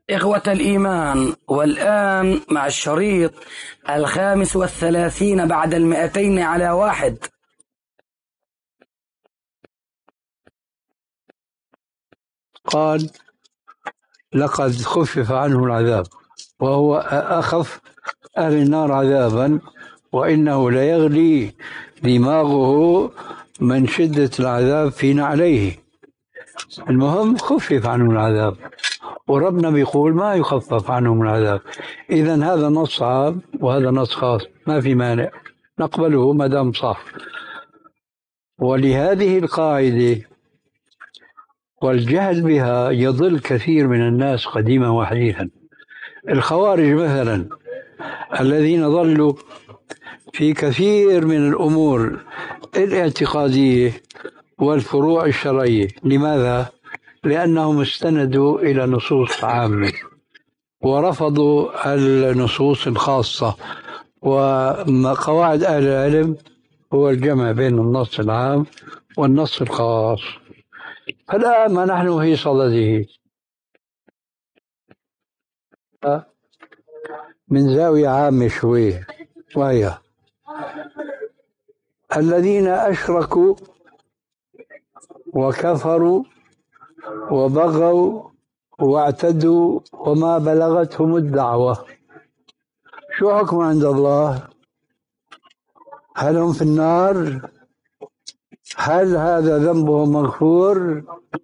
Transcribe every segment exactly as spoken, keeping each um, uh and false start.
إخوة الإيمان، والآن مع الشريط الخامس والثلاثين بعد المئتين على واحد. قال: لقد خفف عنه العذاب، وهو أخف أهل النار عذابا، وإنه ليغلي دماغه من شدة العذاب فينا عليه. المهم خفف عنه العذاب، وربنا بيقول ما يخفف عنهم العذاب. إذن هذا نص عام وهذا نص خاص، ما في مانع نقبله ما دام صح. ولهذه القاعدة والجهل بها يضل كثير من الناس قديما وحديثا. الخوارج مثلا الذين ضلوا في كثير من الأمور الاعتقادية والفروع الشرعية. لماذا؟ لأنهم استندوا إلى نصوص عامة ورفضوا النصوص الخاصة. وقواعد أهل العلم هو الجمع بين النص العام والنص الخاص. فالآن ما نحن في صدده من زاوية عامة شوية، وهي الذين أشركوا وكفروا وبغوا واعتدوا وما بلغتهم الدعوة، شو حكم عند الله؟ هل هم في النار؟ هل هذا ذنبهم مغفور؟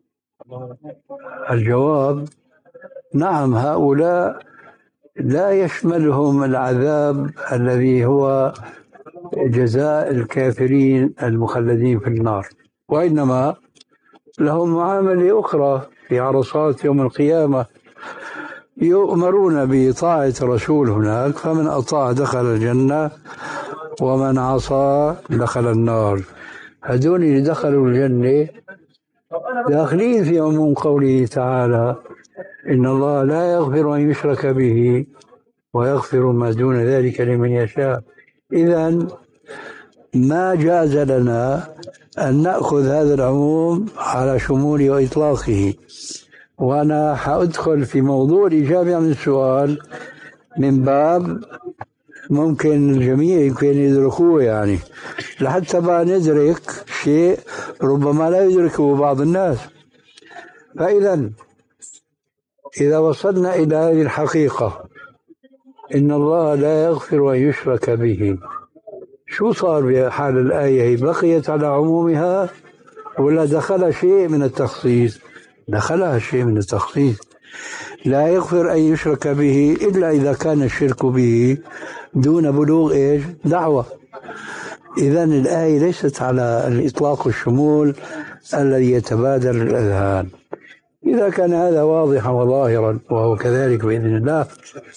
الجواب نعم، هؤلاء لا يشملهم العذاب الذي هو جزاء الكافرين المخلدين في النار، وإنما لهم معاملة أخرى في عرصات يوم القيامة. يؤمرون بطاعة رسول هناك، فمن أطاع دخل الجنة ومن عصى دخل النار. هذول اللي دخلوا الجنة داخلين في عموم قوله تعالى: إن الله لا يغفر أن يشرك به ويغفر ما دون ذلك لمن يشاء. إذن ما جاز لنا أن نأخذ هذا العموم على شموله وإطلاقه. وأنا حأدخل في موضوع الإجابة عن السؤال من باب ممكن الجميع يمكن يدركوه، يعني لحتى ما ندرك شيء ربما لا يدركه بعض الناس. فإذا إذا وصلنا إلى هذه الحقيقة، إن الله لا يغفر أن يشرك به، شو صار بحال الآية؟ بقيت على عمومها ولا دخل شيء من التخصيص؟ دخلها شيء من التخصيص. لا يغفر أن يشرك به إلا إذا كان الشرك به دون بلوغ إيش؟ دعوة. إذن الآية ليست على الإطلاق والشمول الذي يتبادر الأذهان. إذا كان هذا واضحا وظاهرا وهو كذلك بإذن الله،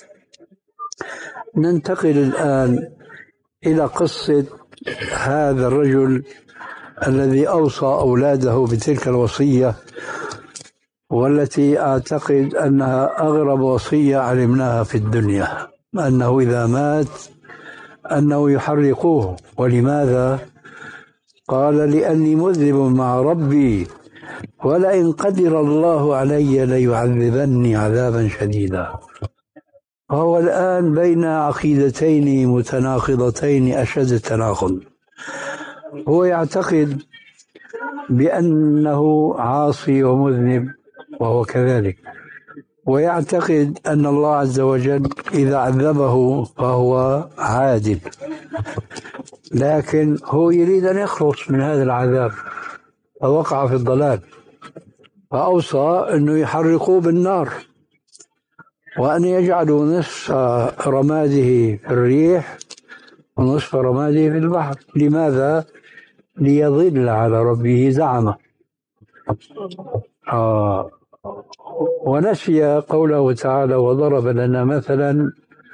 ننتقل الآن إلى قصة هذا الرجل الذي أوصى أولاده بتلك الوصية، والتي أعتقد أنها أغرب وصية علمناها في الدنيا، أنه إذا مات أنه يحرقوه. ولماذا؟ قال: لأني مذنب مع ربي ولئن قدر الله علي ليعذبني عذابا شديدا. فهو الآن بين عقيدتين متناقضتين أشد التناقض. هو يعتقد بأنه عاصي ومذنب وهو كذلك، ويعتقد أن الله عز وجل إذا عذبه فهو عادل، لكن هو يريد أن يخلص من هذا العذاب فوقع في الضلال، فأوصى أنه يحرقوه بالنار وأن يجعلوا نصف رماده في الريح ونصف رماده في البحر. لماذا؟ ليضل على ربه زعمه. آه ونسي قوله تعالى: وضرب لنا مثلا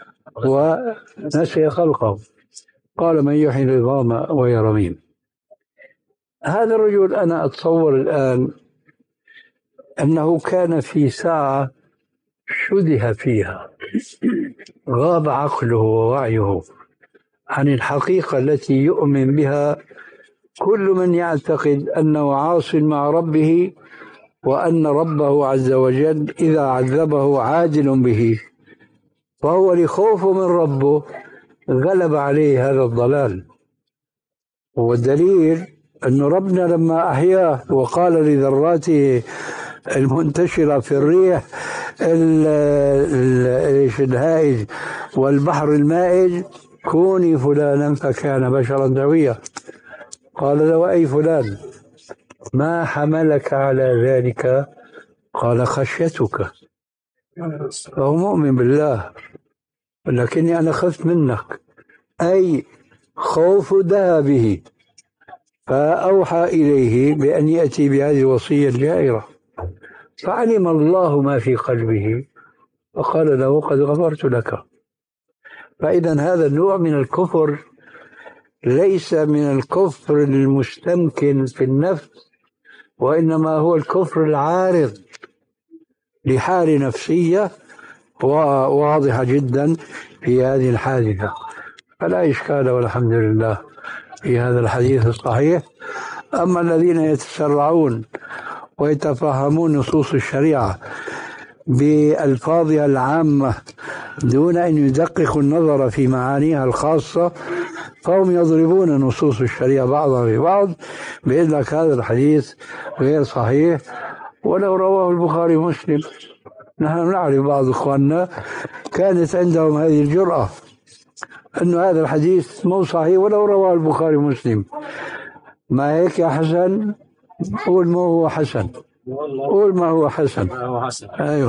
ونسي خلقه، قال: من يحيي العظام وهي رميم. هذا الرجل أنا أتصور الآن أنه كان في ساعة شده فيها، غاب عقله ووعيه عن الحقيقة التي يؤمن بها كل من يعتقد أنه عاص مع ربه وأن ربه عز وجل إذا عذبه عادل به، فهو لخوفه من ربه غلب عليه هذا الضلال. والدليل أن ربنا لما أحياه وقال لذراته المنتشرة في الريح الهائج والبحر المائج كوني فلانا فكان بشرا سويا، قال له أي فلان ما حملك على ذلك؟ قال خشيتك. فهو مؤمن بالله، لكني أنا خفت منك، أي خوف ذهبه، فأوحى إليه بأن يأتي بهذه الوصية الجائرة، فعلم الله ما في قلبه وقال له قد غفرت لك. فإذا هذا النوع من الكفر ليس من الكفر المستمكن في النفس، وإنما هو الكفر العارض لحال نفسية واضحة جدا في هذه الحادثة. فلا إشكال والحمد لله في هذا الحديث الصحيح. أما الذين يتسرعون ويتفهمون نصوص الشريعة بألفاظها العامة دون أن يدققوا النظر في معانيها الخاصة، فهم يضربون نصوص الشريعة بعضها ببعض بإذن لك هذا الحديث غير صحيح ولو رواه البخاري ومسلم. نحن نعرف بعض إخواننا كانت عندهم هذه الجرأة أن هذا الحديث مو صحيح ولو رواه البخاري ومسلم. ما هيك يا حسن؟ قول ما هو حسن، قول ما هو حسن. أيوه.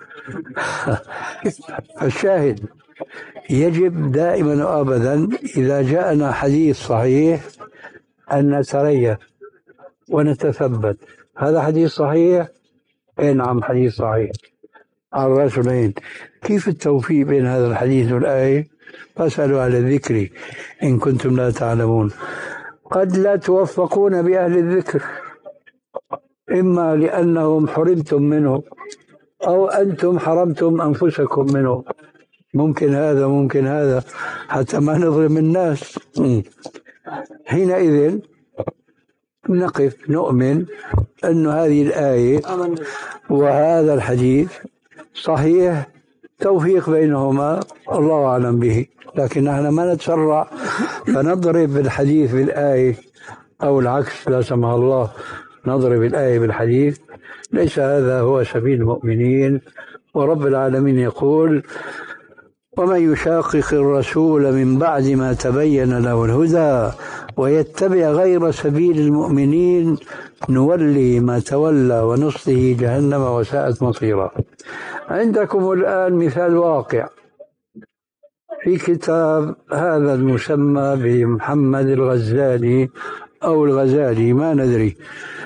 الشاهد يجب دائما وأبدا إذا جاءنا حديث صحيح أن نتريث ونتثبت. هذا حديث صحيح؟ إيه نعم حديث صحيح. عن رجلين كيف التوفيق بين هذا الحديث والآية؟ فاسألوا أهل الذكر إن كنتم لا تعلمون. قد لا توفقون بأهل الذكر، إما لأنهم حرمتم منه أو أنتم حرمتم أنفسكم منه، ممكن هذا ممكن هذا حتى ما نظلم الناس. حينئذ نقف نؤمن أن هذه الآية وهذا الحديث صحيح، توفيق بينهما الله أعلم به، لكن نحن ما نتسرع فنضرب الحديث بالآية أو العكس لا سمح الله، نضرب الآية بالحديث. ليس هذا هو سبيل المؤمنين. ورب العالمين يقول ومن يشاقق الرسول من بعد ما تبين له الهدى ويتبع غير سبيل المؤمنين نولي ما تولى ونصله جهنم وساءت مصيرا. عندكم الآن مثال واقع في كتاب هذا المسمى بمحمد الغزالي أو الغزالي ما ندري،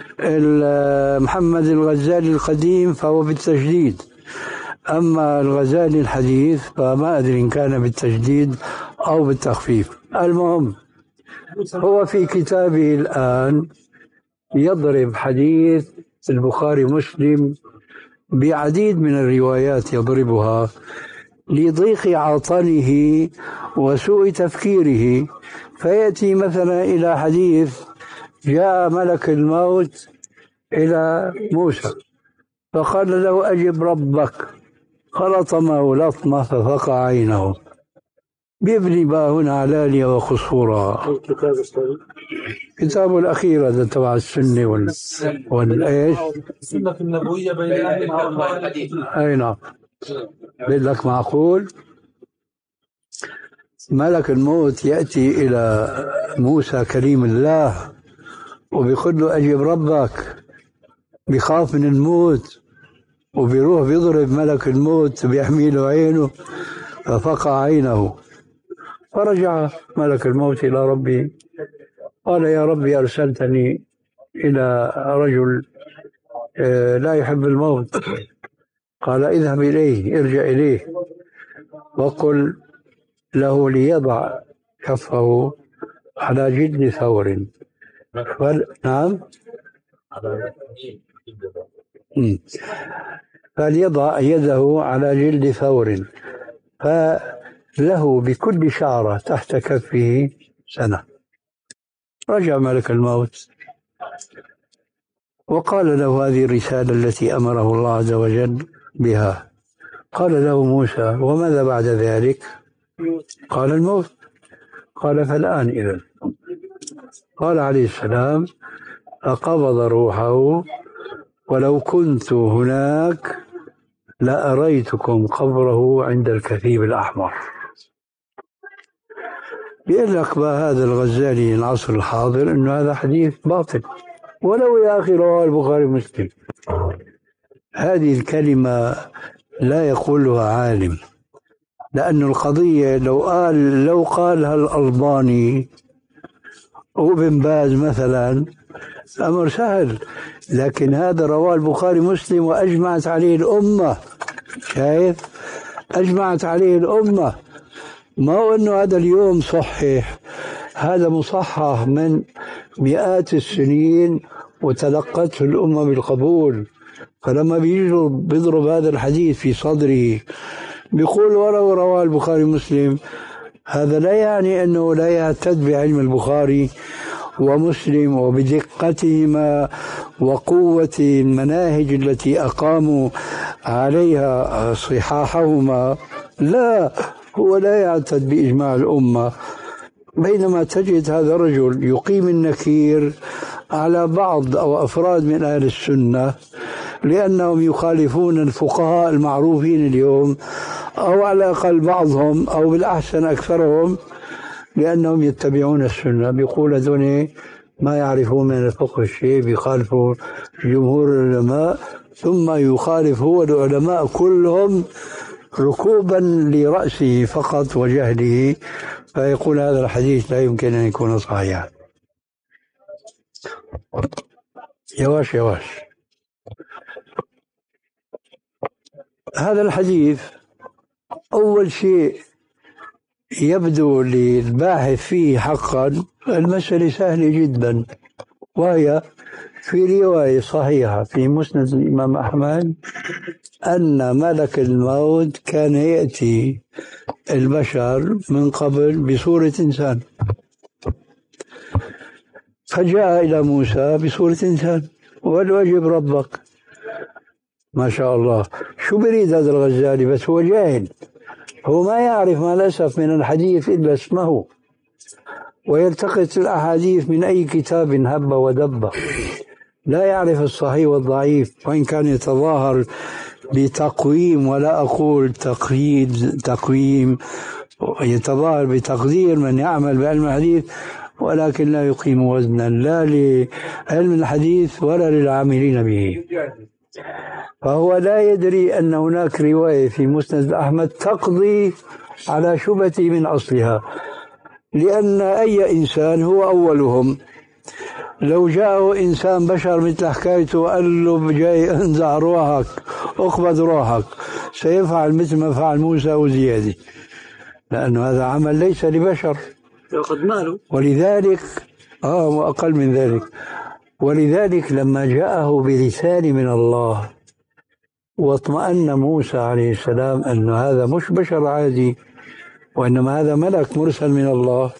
محمد الغزالي القديم فهو بالتجديد، أما الغزالي الحديث فما أدري إن كان بالتجديد أو بالتخفيف. المهم هو في كتابه الآن يضرب حديث البخاري مسلم بعديد من الروايات يضربها لضيق عطنه وسوء تفكيره، فيأتي مثلا إلى حديث جاء ملك الموت إلى موسى فقال له أجب ربك، فلطمه لطمة ففقع عينه. بيبني بقى هنا علالية وقصورا. كتابه الأخير هذا تبع السنة وال والإيش السنة النبوية بين أهل الحديث. أي نعم. بيقول لك معقول ملك الموت يأتي إلى موسى كريم الله وبيقول له أجب ربك، بيخاف من الموت وبيروح بيضرب ملك الموت بيحمي له عينه ففقع عينه. فرجع ملك الموت إلى ربي قال يا ربي أرسلتني إلى رجل لا يحب الموت. قال اذهب إليه، ارجع إليه وقل له ليضع كفه على جلد ثور. فل... نعم فليضع يده على جلد ثور فله بكل شعرة تحت كفه سنة. رجع ملك الموت وقال له هذه الرسالة التي أمره الله عز وجل بها. قال له موسى: وماذا بعد ذلك؟ قال: الموت. قال: فالآن إذن. قال عليه السلام: فقبض روحه، ولو كنت هناك لأريتكم قبره عند الكثيب الأحمر. بيقول لك بقى هذا الغزالي العصر الحاضر إنه هذا حديث باطل، ولو يا أخي رواه البخاري ومسلم. هذه الكلمة لا يقولها عالم، لأن القضية لو قال لو قالها الألباني وابن باز مثلا أمر سهل، لكن هذا رواه البخاري مسلم وأجمعت عليه الأمة. شايف؟ أجمعت عليه الأمة. ما هو أنه هذا اليوم صحيح، هذا مصحح من مئات السنين وتلقته الأمة بالقبول. فلما بيجوا بيضرب هذا الحديث في صدره بيقول ولو رواه البخاري مسلم، هذا لا يعني أنه لا يعتد بعلم البخاري ومسلم وبدقتهما وقوة المناهج التي أقاموا عليها صحاحهما. لا، هو لا يعتد بإجماع الأمة. بينما تجد هذا الرجل يقيم النكير على بعض أو أفراد من أهل السنة لأنهم يخالفون الفقهاء المعروفين اليوم، أو على الأقل بعضهم، أو بالأحسن أكثرهم، لأنهم يتبعون السنة. بيقول هذول ما يعرفون من الفقه الشيء، بيخالفوا جمهور العلماء، ثم يخالف هو العلماء كلهم ركوبا لرأسه فقط وجهله، فيقول هذا الحديث لا يمكن أن يكون صحيحا. يواش يواش هذا الحديث أول شيء يبدو للباحث فيه حقا المسألة سهلة جدا، وهي في رواية صحيحة في مسند الإمام أحمد أن ملك الموت كان يأتي البشر من قبل بصورة إنسان، فجاء إلى موسى بصورة إنسان وقال له أجب ربك. ما شاء الله، شو بريد هذا الغزالي؟ بس هو جاهل، هو ما يعرف مع الأسف من الحديث إلا اسمه، ويلتقط الأحاديث من أي كتاب هب ودب، لا يعرف الصحيح والضعيف، وإن كان يتظاهر بتقويم ولا أقول تقييد تقويم، يتظاهر بتقدير من يعمل بعلم الحديث، ولكن لا يقيم وزنا لا لعلم الحديث ولا للعاملين به. فهو لا يدري أن هناك رواية في مسند أحمد تقضي على شبهة من أصلها، لأن أي إنسان هو أولهم. لو جاءه إنسان بشر مثل حكايته وقال له جاي انزع روحك اقبض روحك، سيفعل مثل ما فعل موسى وزيادة، لأنه هذا عمل ليس لبشر، يأخذ ماله. ولذلك آه وأقل من ذلك، ولذلك لما جاءه برسالة من الله واطمأن موسى عليه السلام أن هذا مش بشر عادي وإنما هذا ملك مرسل من الله،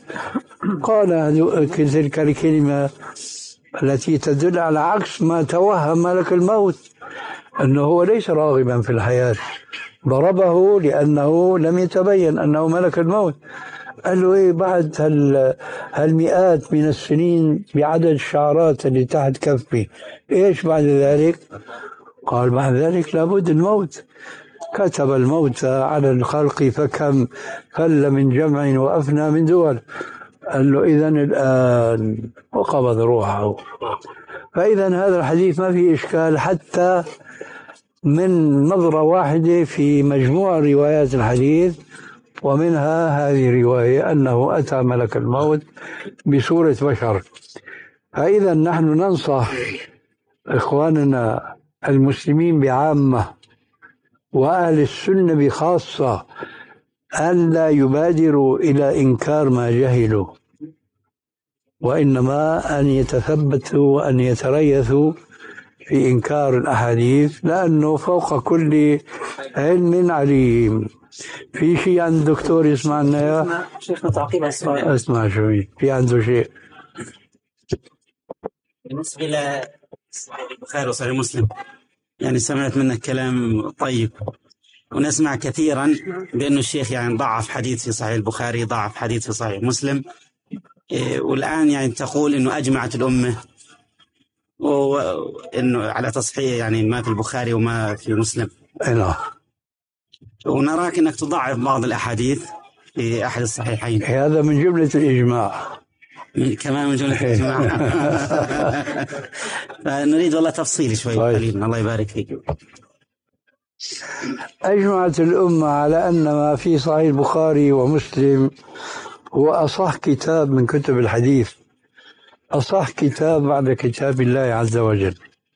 قال تلك الكلمة التي تدل على عكس ما توهم ملك الموت، أنه هو ليس راغبا في الحياة، ضربه لأنه لم يتبين أنه ملك الموت. قال له إيه بعد هال هالمئات من السنين بعدد الشعرات اللي تحت كفي، إيش بعد ذلك؟ قال بعد ذلك لابد الموت، كتب الموت على الخلق فكم فل من جمع وأفنى من دول. قال له إذن الآن، وقبض روحه. فإذا هذا الحديث ما فيه إشكال حتى من نظرة واحدة في مجموع روايات الحديث، ومنها هذه الرواية أنه أتى ملك الموت بصورة بشر. فإذا نحن ننصح إخواننا المسلمين بعامة وأهل السنة بخاصة أن لا يبادروا إلى إنكار ما جهلوا، وإنما أن يتثبتوا وأن يتريثوا في إنكار الأحاديث، لأنه فوق كل علم عليم. في شيء عند الدكتور يسمعنا يا شيخنا تعقيب السؤال؟ اسمع شوي، في عنده شيء بالنسبة صحيح البخاري وصحيح مسلم، يعني سمعت منك كلام طيب، ونسمع كثيرا بأنه الشيخ يعني ضعف حديث في صحيح البخاري، ضعف حديث في صحيح مسلم، إيه، والآن يعني تقول أنه أجمعت الأمة وأنه على تصحيح يعني ما في البخاري وما في مسلم. نعم. ونراك أنك تضعف بعض الأحاديث في أحد الصحيحين. هذا من جملة الإجماع. من كمان من جملة الإجماع. فنريد والله تفصيل شوي قليل. الله يبارك فيك. أجمعت الأمة على أن ما في صحيح البخاري ومسلم هو أصح كتاب من كتب الحديث، أصح كتاب بعد كتاب الله عز وجل.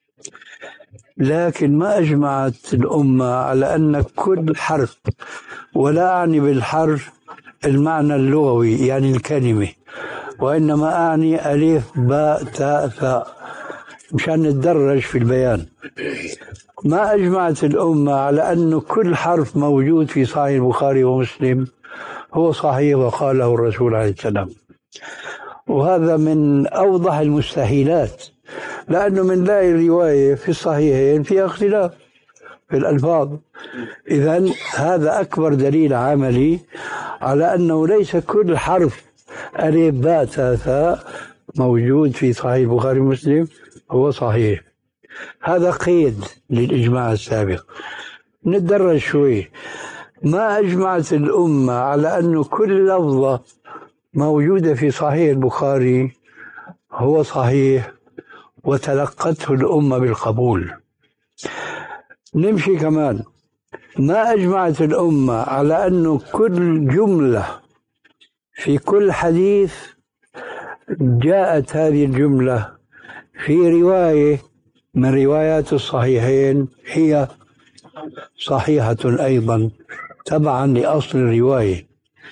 لكن ما أجمعت الأمة على أن كل حرف، ولا أعني بالحرف المعنى اللغوي يعني الكلمة، وإنما أعني ألف باء تاء ثاء مشان نتدرج في البيان. ما أجمعت الأمة على أن كل حرف موجود في صحيح البخاري ومسلم هو صحيح وقاله الرسول عليه السلام، وهذا من أوضح المستحيلات، لأنه من لا رواية في الصحيحين فيها اختلاف في الألفاظ. إذن هذا أكبر دليل عملي على أنه ليس كل حرف ألف باء تاء ثاء موجود في صحيح البخاري ومسلم هو صحيح. هذا قيد للإجماع السابق. نتدرج شوي. ما أجمعت الأمة على أن كل لفظة موجودة في صحيح البخاري هو صحيح وتلقته الأمة بالقبول. نمشي كمان. ما أجمعت الأمة على أن كل جملة في كل حديث جاءت هذه الجملة في رواية من روايات الصحيحين هي صحيحة أيضا تبعا لأصل الرواية.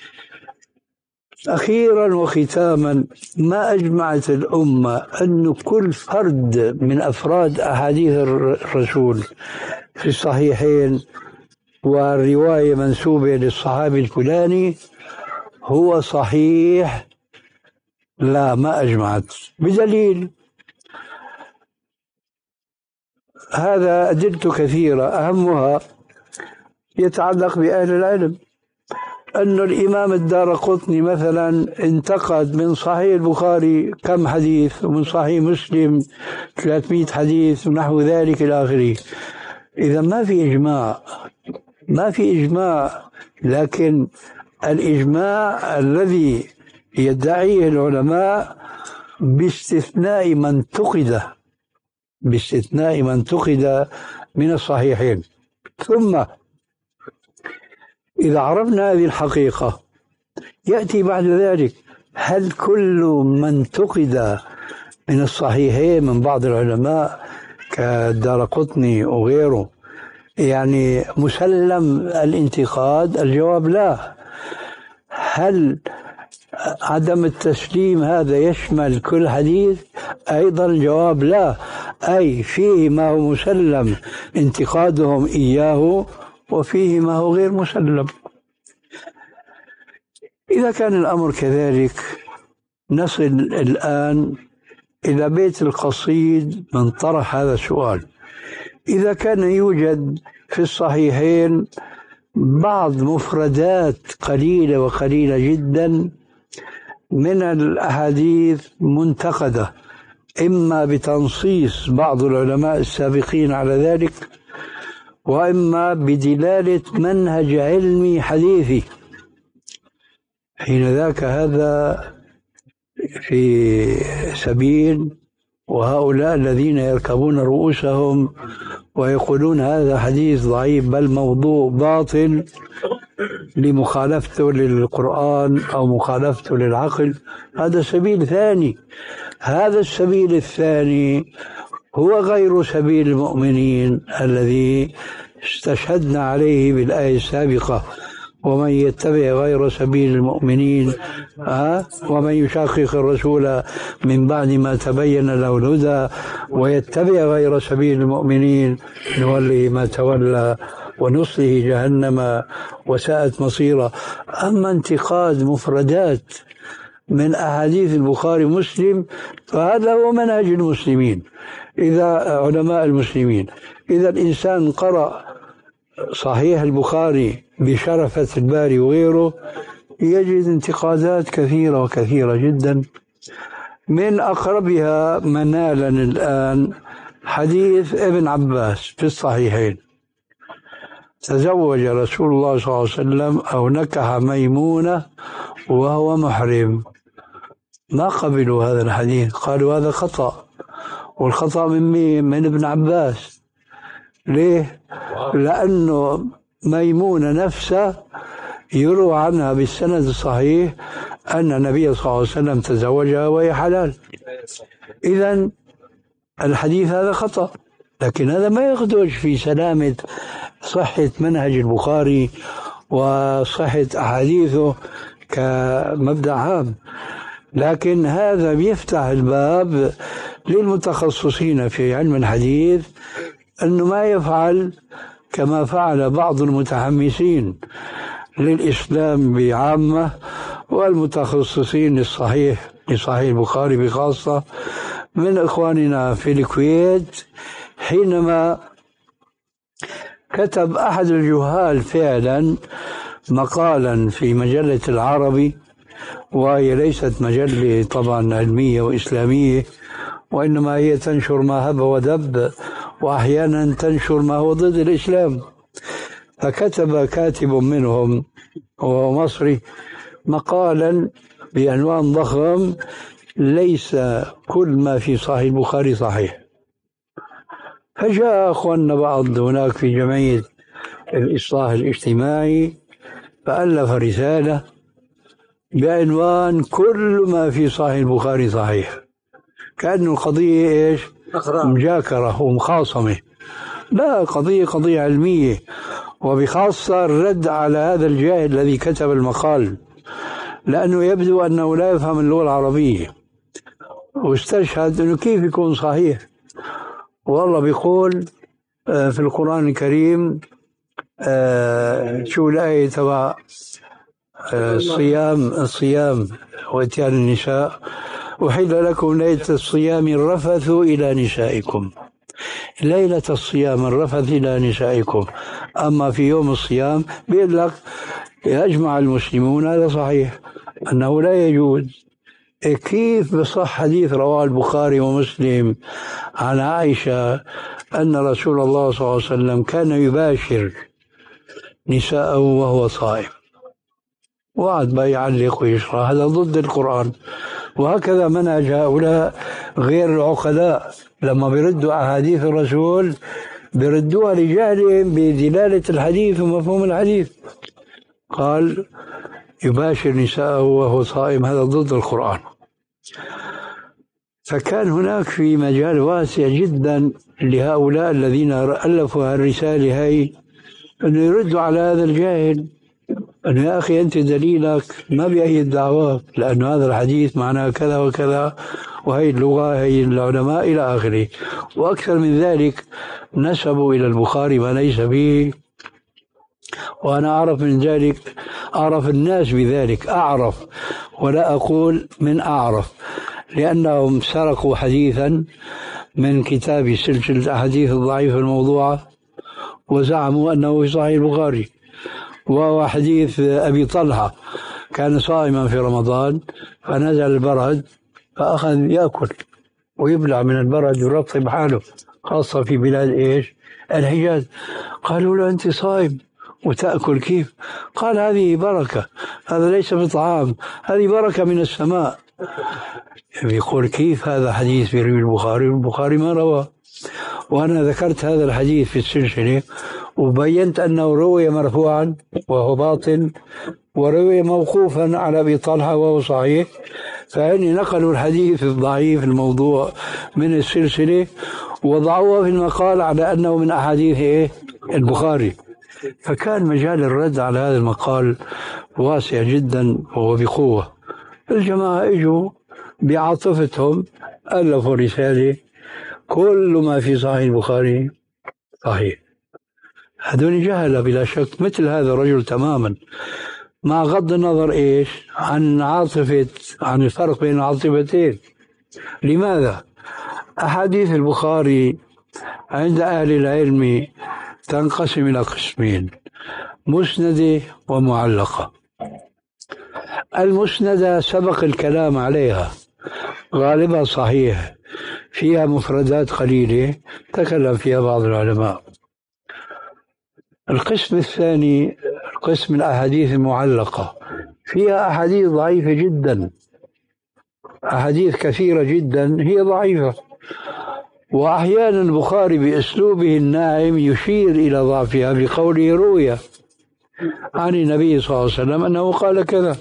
أخيرا وختاما، ما أجمعت الأمة أن كل فرد من أفراد أحاديث الرسول في الصحيحين والرواية منسوبة للصحابي الفلاني هو صحيح. لا، ما أجمعت، بدليل هذا أدلة كثيرة، أهمها يتعلق بأهل العلم. أن الإمام الدارقطني مثلا انتقد من صحيح البخاري كم حديث، ومن صحيح مسلم ثلاثمائة حديث ونحو ذلك إلى آخره. إذا ما في إجماع، ما في إجماع، لكن الإجماع الذي يدعيه العلماء باستثناء من انتقد باستثناء من انتقد من الصحيحين. ثم إذا عرفنا هذه الحقيقة يأتي بعد ذلك هل كل من انتقد من الصحيحين من بعض العلماء كالدارقطني وغيره يعني مسلم الانتقاد؟ الجواب لا. هل عدم التسليم هذا يشمل كل حديث؟ أيضا الجواب لا، أي فيه ما هو مسلم انتقادهم إياه وفيه ما هو غير مسلم. إذا كان الأمر كذلك نصل الآن إلى بيت القصيد من طرح هذا السؤال. إذا كان يوجد في الصحيحين بعض مفردات قليلة وقليلة جدا من الأحاديث منتقدة، إما بتنصيص بعض العلماء السابقين على ذلك، وإما بدلالة منهج علمي حديثي، حين ذاك هذا في سبيل وهؤلاء الذين يركبون رؤوسهم ويقولون هذا حديث ضعيف بل موضوع باطل لمخالفته للقرآن أو مخالفته للعقل، هذا سبيل ثاني. هذا السبيل الثاني هو غير سبيل المؤمنين الذي استشهدنا عليه بالآية السابقة: ومن يتبع غير سبيل المؤمنين أه؟ ومن يشاقق الرسول من بعد ما تبين له الهدى ويتبع غير سبيل المؤمنين نوله ما تولى ونصله جهنم وساءت مصيرا. أما انتقاد مفردات من أحاديث البخاري ومسلم فهذا هو منهج المسلمين، إذا علماء المسلمين إذا الإنسان قرأ صحيح البخاري بشرفة الباري وغيره يجد انتقادات كثيرة وكثيرة جدا. من أقربها منالا الآن حديث ابن عباس في الصحيحين: تزوج رسول الله صلى الله عليه وسلم أو نكح ميمونة وهو محرم. ما قبلوا هذا الحديث، قالوا هذا خطأ، والخطأ من مين؟ من ابن عباس. ليه؟ لأنه ميمونة نفسها يروى عنها بالسند الصحيح أن النبي صلى الله عليه وسلم تزوجها وهي حلال. إذن الحديث هذا خطأ، لكن هذا ما يخدش في سلامة صحة منهج البخاري وصحة أحاديثه كمبدأ عام. لكن هذا بيفتح الباب للمتخصصين في علم الحديث أنه ما يفعل كما فعل بعض المتحمسين للإسلام بعامة والمتخصصين للصحيح لصحيح البخاري بخاصة من إخواننا في الكويت، حينما كتب أحد الجهال فعلا مقالا في مجلة العربي، وهي ليست مجلة طبعا علمية وإسلامية، وإنما هي تنشر ما هب ودب، وأحيانا تنشر ما هو ضد الإسلام. فكتب كاتب منهم وهو مصري مقالا بعنوان ضخم: ليس كل ما في صحيح البخاري صحيح. فجاء أخواننا بعض هناك في جمعية الإصلاح الاجتماعي فألف رسالة بعنوان كل ما في صحيح البخاري صحيح، كأنه القضية إيش؟ مجاكرة ومخاصمة. لا، قضية قضية علمية، وبخاصة الرد على هذا الجاهل الذي كتب المقال، لأنه يبدو أنه لا يفهم اللغة العربية، واستشهد أنه كيف يكون صحيح. والله بيقول في القرآن الكريم شو الآية تبع الصيام الصيام وإتيان النساء: أحل لكم ليلة الصيام الرفث إلى نسائكم. ليلة الصيام الرفث إلى نسائكم، أما في يوم الصيام بيقول لك يجمع المسلمون. هذا صحيح أنه لا يجوز. كيف بصح حديث رواه البخاري ومسلم عن عائشة أن رسول الله صلى الله عليه وسلم كان يباشر نساءه وهو صائم، وعد بقى يعلق ويشرح؟ هذا ضد القرآن. وهكذا منهج هؤلاء غير العقلاء، لما بيردوا أحاديث الرسول بيردوها لجهلهم بدلالة الحديث ومفهوم الحديث. قال يباشر نساءه وهو صائم، هذا ضد القرآن. فكان هناك في مجال واسع جدا لهؤلاء الذين ألفوا الرسالة هاي أن يردوا على هذا الجاهل، أنه يا أخي أنت دليلك ما بأيد دعواك، لأن هذا الحديث معناه كذا وكذا، وهي اللغة هي العلماء إلى آخره. وأكثر من ذلك نسبوا إلى البخاري ما ليس به، وأنا أعرف من ذلك، أعرف الناس بذلك، أعرف ولا أقول من أعرف، لأنهم سرقوا حديثا من كتاب سلسلة الأحاديث الضعيفة الموضوعة وزعموا أنه في صحيح البخاري، وهو حديث أبي طلحة كان صائما في رمضان فنزل البرد فأخذ يأكل ويبلع من البرد ويرطب حاله، خاصة في بلاد إيش؟ الحجاز. قالوا له أنت صائم وتأكل كيف؟ قال هذه بركة، هذا ليس بطعام، هذه بركة من السماء. يقول كيف هذا حديث في البخاري؟ البخاري ما رواه. وأنا ذكرت هذا الحديث في السلسلة وبينت أنه روي مرفوعا وهو باطل، وروي موقوفا على أبي طلحة وهو صحيح، فإني نقلوا الحديث الضعيف الموضوع من السلسلة وضعوه في المقال على أنه من أحاديث إيه؟ البخاري. فكان مجال الرد على هذا المقال واسع جدا وبقوة. الجماعة اجوا بعاطفتهم ألفوا رسالة كل ما في صحيح البخاري صحيح. هذول جهلة بلا شك، مثل هذا الرجل تماما، مع غض النظر إيش عن عاطفة، عن الفرق بين العاطفتين. لماذا؟ أحاديث البخاري عند أهل العلم تنقسم إلى قسمين: مسندة ومعلقة. المسندة سبق الكلام عليها، غالبا صحيح، فيها مفردات قليلة تكلم فيها بعض العلماء. القسم الثاني قسم الأحاديث المعلقة، فيها أحاديث ضعيفة جدا، أحاديث كثيرة جدا هي ضعيفة، وأحيانا البخاري بأسلوبه الناعم يشير إلى ضعفها بقوله رؤيا عن النبي صلى الله عليه وسلم أنه قال كذا.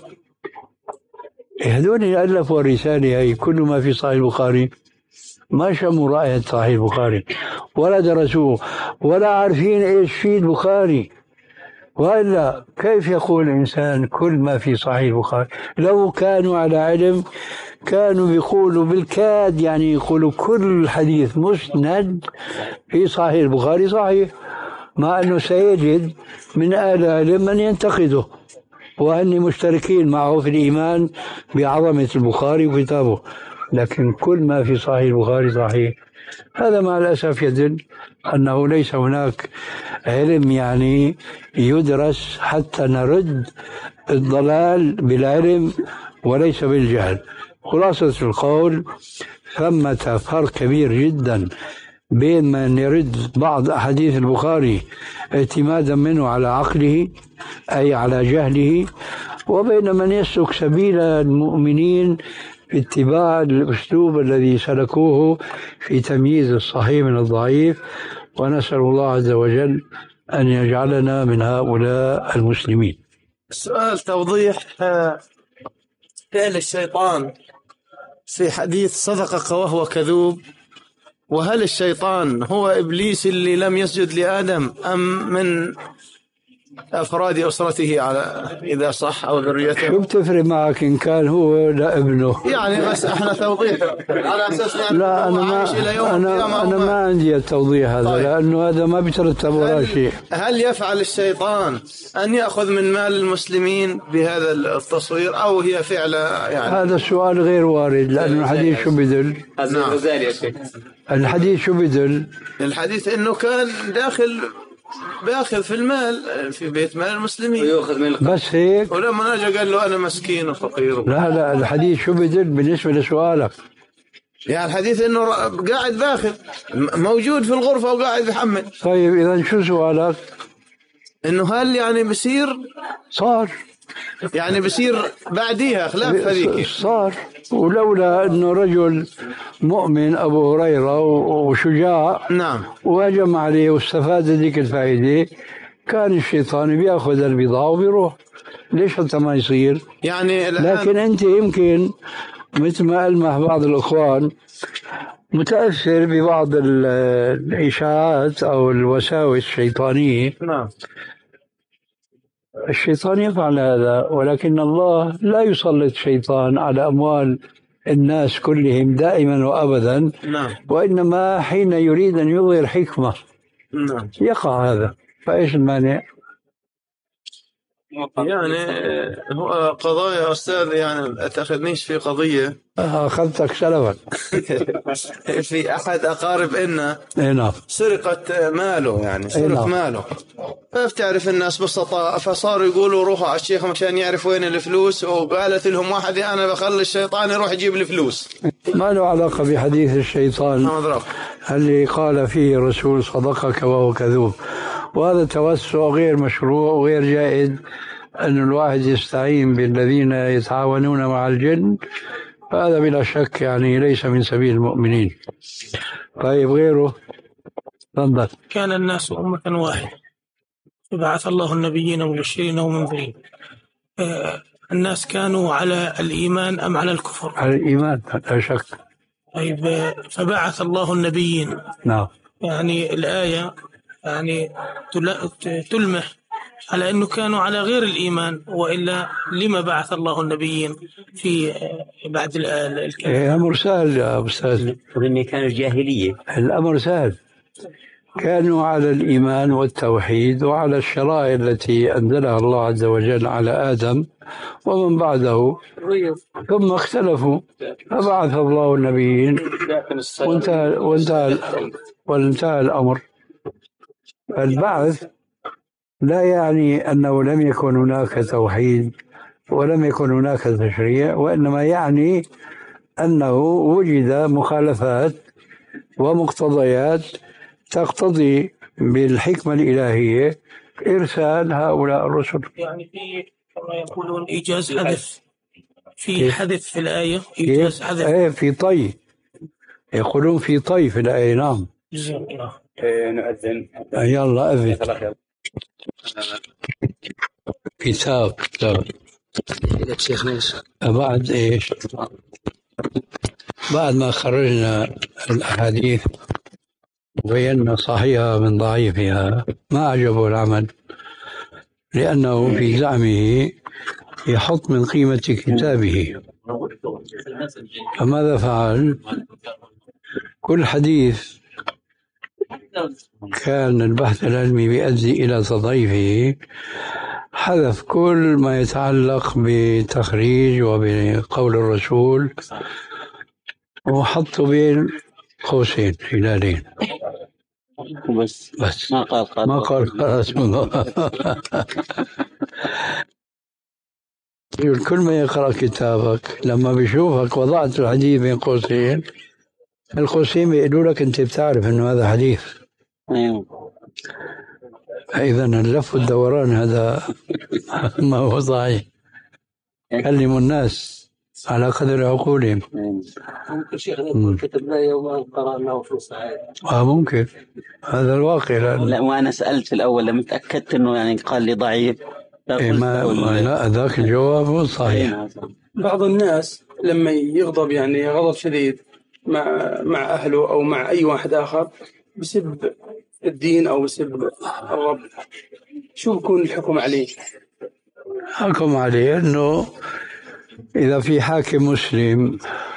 هذول ألفوا الرسالة هي كل ما في صحيح البخاري ما شموا رائحة صحيح البخاري ولا درسوه ولا عارفين إيش في البخاري، وإلا كيف يقول الإنسان كل ما في صحيح البخاري؟ لو كانوا على علم كانوا بيقولوا بالكاد، يعني يقولوا كل حديث مسند في صحيح البخاري صحيح، مع أنه سيجد من أهل العلم من ينتقده وأني مشتركين معه في الإيمان بعظمة البخاري وكتابه، لكن كل ما في صحيح البخاري صحيح. هذا مع الأسف يدل أنه ليس هناك علم يعني يدرس حتى نرد الضلال بالعلم وليس بالجهل. خلاصة القول، ثمة فرق كبير جدا بين من يرد بعض أحاديث البخاري اعتمادا منه على عقله أي على جهله، وبين من يسلك سبيل المؤمنين في اتباع الأسلوب الذي سلكوه في تمييز الصحيح من الضعيف. ونسأل الله عز وجل أن يجعلنا من هؤلاء المسلمين. سؤال توضيح فعل الشيطان في حديث صدقك وهو كذوب، وهل الشيطان هو إبليس اللي لم يسجد لآدم أم من أفراد أسرته على إذا صح أو ذريته؟ شو بتفرق معك إن كان هو لا ابنه؟ يعني بس إحنا توضيح على أساس يعني لا أنا ما أنا أنا ما عندي التوضيح هذا. طيب. لأنه هذا ما بيترتب ولا شيء. هل يفعل الشيطان أن يأخذ من مال المسلمين بهذا التصوير أو هي فعله يعني؟ هذا السؤال غير وارد، لأن الحديث شو بدل؟ نعم. الحديث شو بدل؟ الحديث إنه كان داخل بياخذ في المال في بيت مال المسلمين ويأخذ من بس هيك، ولما نجا قال له أنا مسكين وفقير. لا لا الحديث شو بدل بالنسبة لسؤالك؟ يعني الحديث إنه قاعد باخذ موجود في الغرفة وقاعد يحمل. طيب إذا شو سؤالك؟ إنه هل يعني بصير صار يعني بصير بعديها خلاف هذيك صار، ولولا أنه رجل مؤمن أبو هريرة وشجاع نعم وهجم عليه واستفاد ذيك الفائدة، كان الشيطان بيأخذ البضاعة وبيروح. ليش حتى ما يصير يعني؟ لكن أنت يمكن مثل ما ألمح بعض الأخوان متأثر ببعض الإشاعات أو الوساوس الشيطانية. نعم الشيطان يفعل هذا، ولكن الله لا يسلط شيطان على أموال الناس كلهم دائما وأبدا. نعم. وإنما حين يريد أن يظهر حكمة نعم. يقع هذا، فإيش المانع؟ يعني هو قضايا أستاذ، يعني لا تأخذنيش في قضية أخذتك سلفا في أحد أقارب إنا نعم سرقت ماله، يعني سرق ماله، فبتعرف الناس بسطاء فصاروا يقولوا روحوا على الشيخ مشان يعرف وين الفلوس، وقالت لهم واحد أنا بخلي الشيطان يروح يجيب الفلوس. ما له علاقة بحديث الشيطان اللي قال فيه الرسول صدقك وهو كذوب، وهذا توسع غير مشروع وغير جائز أن الواحد يستعين بالذين يتعاونون مع الجن، فهذا بلا شك يعني ليس من سبيل المؤمنين. طيب غيره تفضل. كان الناس أمة واحدة فبعث الله النبيين مبشرين ومنذرين. آه الناس كانوا على الإيمان أم على الكفر؟ على الإيمان لا شك. طيب فبعث الله النبيين. نعم. يعني الآية يعني تلمح على أنه كانوا على غير الإيمان، وإلا لما بعث الله النبيين في بعد الكلام؟ الأمر سهل يا أستاذ، وإن كانوا الجاهلية. الأمر سهل. كانوا على الإيمان والتوحيد وعلى الشرائع التي أنزلها الله عز وجل على آدم ومن بعده، ثم اختلفوا فبعث الله النبيين وانتهى, وانتهى, وانتهى الأمر. البعث لا يعني أنه لم يكن هناك توحيد ولم يكن هناك تشريع، وإنما يعني أنه وجد مخالفات ومقتضيات تقتضي بالحكمة الإلهية إرسال هؤلاء الرسل. يعني في كما يقولون إيجاز حذف، في حذف في الآية، إيجاز حذف. إيه في طي، يقولون في طي في الآية. نعم. جزاك الله. نؤذن. يلا أذن. كتاب كتاب لك شيخ ايش؟ بعد ايش؟ بعد ما خرجنا الأحاديث وبينا صحيحها من ضعيفها، ما عجبه العمل، لأنه في زعمه يحط من قيمة كتابه. فماذا فعل؟ كل حديث كان البحث العلمي بيؤدي إلى تضعيفه حذف كل ما يتعلق بتخريج وبقول الرسول وحطه بين قوسين هلالين بس بس ما قال قال ما قال رسول الله. كل ما يقرأ كتابك لما بيشوفك وضعت الحديث بين قوسين، القوسين بيقولوا لك أنت بتعرف إنه هذا حديث. إذا اللف والدوران هذا ما هو صحيح. كلموا الناس على قدر عقولهم. ممكن شيخ يقول كتب لا يوم قرأناه في الصحيح. آه ممكن، هذا الواقع. لا, لا وأنا سألت في الأول لما تأكدت إنه يعني قال لي ضعيف. إيه ما لا ذاك الجواب مو صحيح. بعض الناس لما يغضب يعني غضب شديد مع مع أهله أو مع أي واحد آخر بسبب الدين أو بسبب الرب، شو بكون الحكم عليه؟ حكم عليه أنه إذا في حاكم مسلم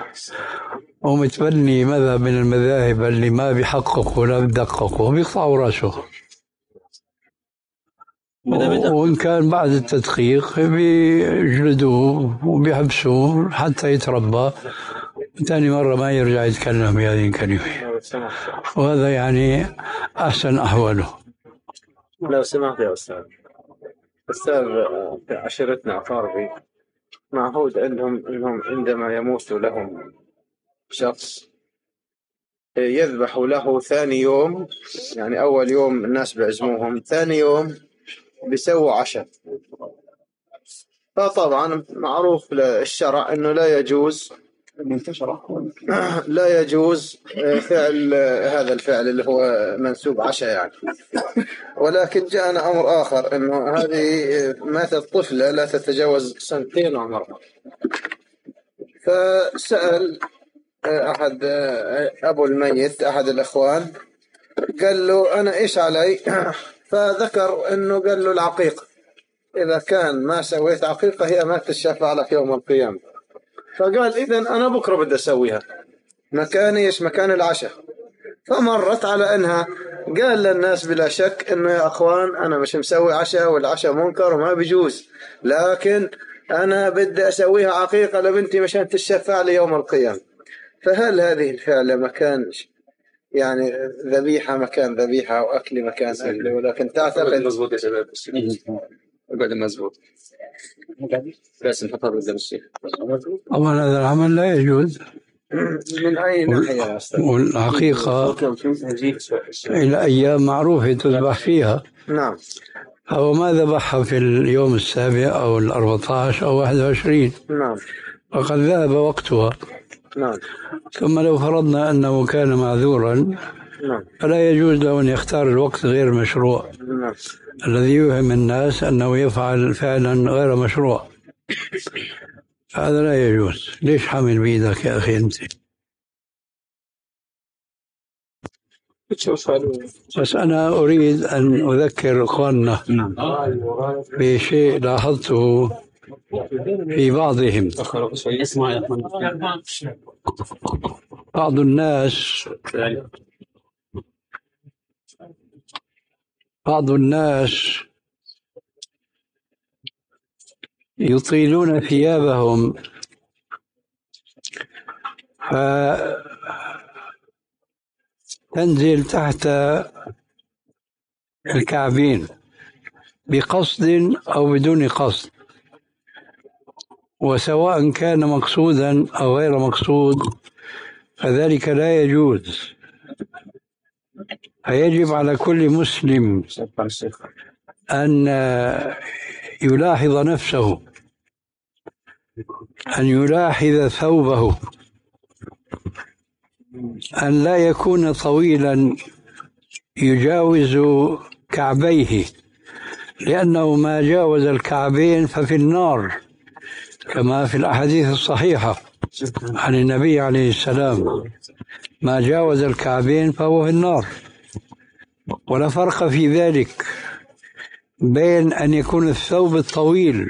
ومتبني مذهب من المذاهب اللي ما بيحقق ولا بيدقق بيقطعوا رأسه، وإن كان بعد التدقيق بيجلدوه وبيحبسوه حتى يتربى، ثاني مرة ما يرجع يتكلم بهذه الكلمة، وهذا يعني أحسن أحواله. لو سمحت يا أستاذ، أستاذ في عشيرتنا عقاربي معهود عندهم أنهم عندما يموت لهم شخص يذبحوا له ثاني يوم، يعني أول يوم الناس بيعزموهم، ثاني يوم بيسووا عشاء. فطبعا معروف للشرع أنه لا يجوز لا يجوز فعل هذا الفعل اللي هو منسوب عشاء يعني. ولكن جاءنا أمر آخر، أنه هذه ماتت طفلة لا تتجاوز سنتين عمرها، فسأل أحد أبو الميت أحد الأخوان قال له أنا إيش علي؟ فذكر أنه قال له العقيقة، إذا كان ما سويت عقيقة هي ما تشفع لك يوم القيامة. فقال إذن أنا بكرة بدي أسويها، مكاني إيش مكان العشاء. فمرت على أنها قال للناس بلا شك أنه يا أخوان أنا مش مسوي عشاء والعشاء منكر وما بيجوز، لكن أنا بدي أسويها عقيقة لبنتي مشان تشفع لي يوم القيامة. فهل هذه الفعلة مكان يعني ذبيحة مكان ذبيحة وأكل مكان أكل؟ ولكن تعتقد مزبوط يا شباب بعد مزبوط بس نحطها قدام الشيخ. طبعا هذا العمل لا يجوز من أي ناحية؟ والحقيقة إلى أيام معروفة تذبح فيها. نعم. أو ما ذبحها في اليوم السابع أو الأربعة عشر أو واحد وعشرين. نعم. وقد ذهب وقتها. نعم. ثم لو فرضنا أنه كان معذورا، نعم، فلا يجوز له أن يختار الوقت غير مشروع. نعم، الذي يوهم الناس أنه يفعل فعلا غير مشروع، هذا لا يجوز. ليش حامل بيدك يا أخي أنت؟ بس أنا أريد أن أذكر أخواننا بشيء لاحظته في بعضهم. بعض الناس بعض الناس يطيلون ثيابهم فتنزل تحت الكعبين بقصد أو بدون قصد، وسواء كان مقصودا أو غير مقصود فذلك لا يجوز. فيجب على كل مسلم أن يلاحظ نفسه، أن يلاحظ ثوبه، أن لا يكون طويلا يجاوز كعبيه، لأنه ما جاوز الكعبين ففي النار، كما في الأحاديث الصحيحة عن النبي عليه السلام: ما جاوز الكعبين فهو في النار. ولا فرق في ذلك بين أن يكون الثوب الطويل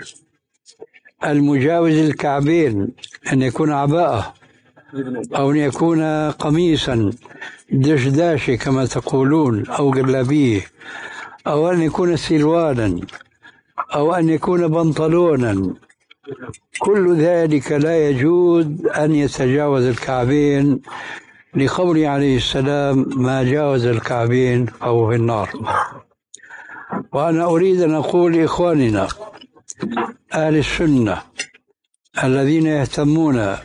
المجاوز الكعبين، أن يكون عباءة، أو أن يكون قميصا دشداشي كما تقولون، أو جلابيه، أو أن يكون سلوانا، أو أن يكون بنطلونا. كل ذلك لا يجوز أن يتجاوز الكعبين، لقوله عليه السلام: ما جاوز الكعبين فهو في النار. وأنا أريد أن أقول لإخواننا أهل السنة الذين يهتمون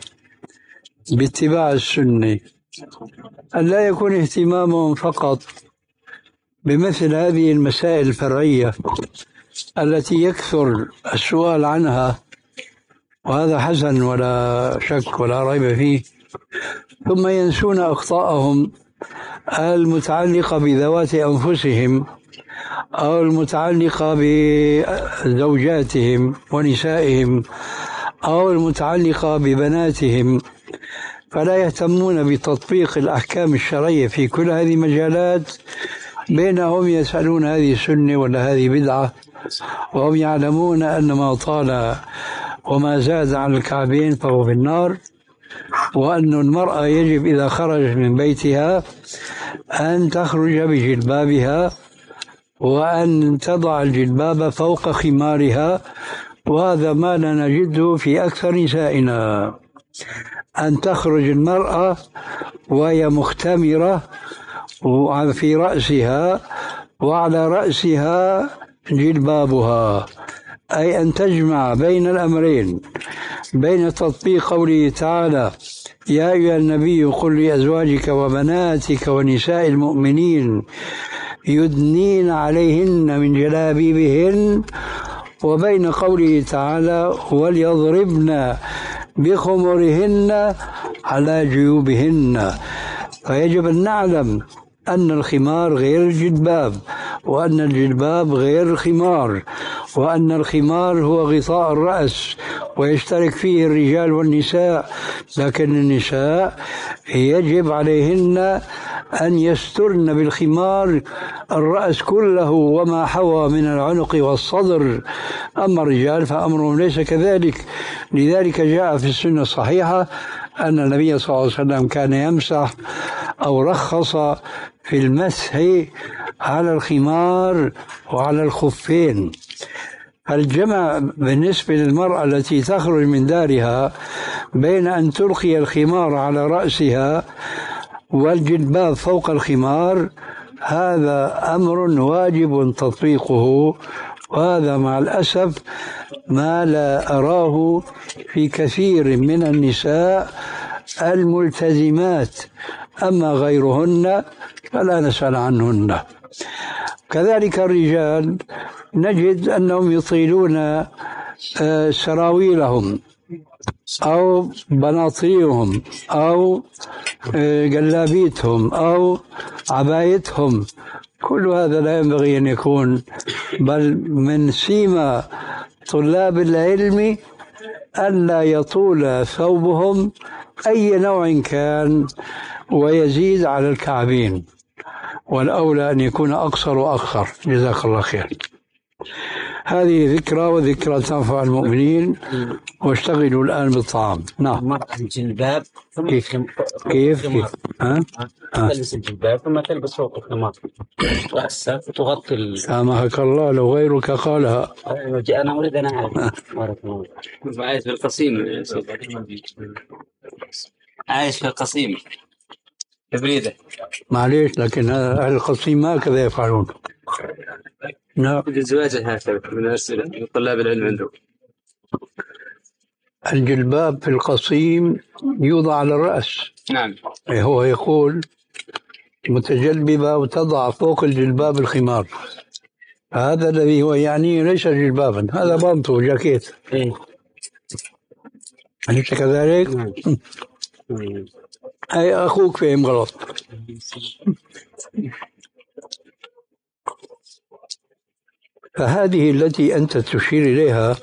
باتباع السنة أن لا يكون اهتمامهم فقط بمثل هذه المسائل الفرعية التي يكثر السؤال عنها، وهذا حسن ولا شك ولا ريب فيه، ثم ينسون أخطاءهم المتعلقة بذوات أنفسهم أو المتعلقة بزوجاتهم ونسائهم أو المتعلقة ببناتهم، فلا يهتمون بتطبيق الأحكام الشرعية في كل هذه المجالات، بينهم يسألون هذه سنة ولا هذه بدعة، وهم يعلمون أن ما طال وما زاد عن الكعبين فهو في النار، وأن المرأة يجب إذا خرجت من بيتها أن تخرج بجلبابها، وأن تضع الجلباب فوق خمارها، وهذا ما لا نجده في أكثر نسائنا، أن تخرج المرأة وهي مختمرة في رأسها وعلى رأسها جلبابها، أي أن تجمع بين الأمرين، بين تطبيق قوله تعالى: يا أيها النبي قل لأزواجك وبناتك ونساء المؤمنين يدنين عليهن من جلابيبهن، وبين قوله تعالى: وليضربن بخمرهن على جيوبهن. فيجب أن نعلم أن الخمار غير الجلباب، وأن الجلباب غير الخمار، وأن الخمار هو غطاء الرأس ويشترك فيه الرجال والنساء، لكن النساء يجب عليهن أن يسترن بالخمار الرأس كله وما حوى من العنق والصدر. أما الرجال فأمرهم ليس كذلك. لذلك جاء في السنة الصحيحة أن النبي صلى الله عليه وسلم كان يمسح أو رخص في المسح على الخمار وعلى الخفين. الجمع بالنسبة للمرأة التي تخرج من دارها بين أن تلقي الخمار على رأسها والجلباب فوق الخمار، هذا أمر واجب تطبيقه، وهذا مع الأسف ما لا أراه في كثير من النساء الملتزمات. أما غيرهن فلا نسأل عنهن. كذلك الرجال نجد أنهم يطيلون سراويلهم أو بناطيلهم أو جلابيتهم أو عبايتهم. كل هذا لا ينبغي أن يكون، بل من سيما طلاب العلم ألا يطول ثوبهم أي نوع كان ويزيد على الكعبين، والأولى أن يكون أقصر وأقصر. جزاك الله خير. هذه ذكرى وذكرى تنفع المؤمنين. واشتغلوا الآن بالطعام. نعم. المرأة الجلباب ثم كيف خم- كيف خمار. كيف ها ها. تلبس الجلباب ثم تلبس فوق الخمار رأسها وتغطي ال... سامحك الله لو غيرك قالها. أنا أريد أن أعرف. بارك الله. عايش في القصيم. عايش في القصيم تبريده. معليش، لكن أهل القصيم ما كذا يفعلون. نعم. الزواج هكذا من الأسئلة من طلاب العلم عنده. الجلباب في القصيم يوضع على الرأس. نعم. هو يقول متجلببة وتضع فوق الجلباب الخمار. هذا الذي هو يعني ليس جلبابا، هذا بانطو جاكيت. إيه. أليس كذلك؟ نعم. أي أخوك فهم غلط. فهذه التي أنت تشير إليها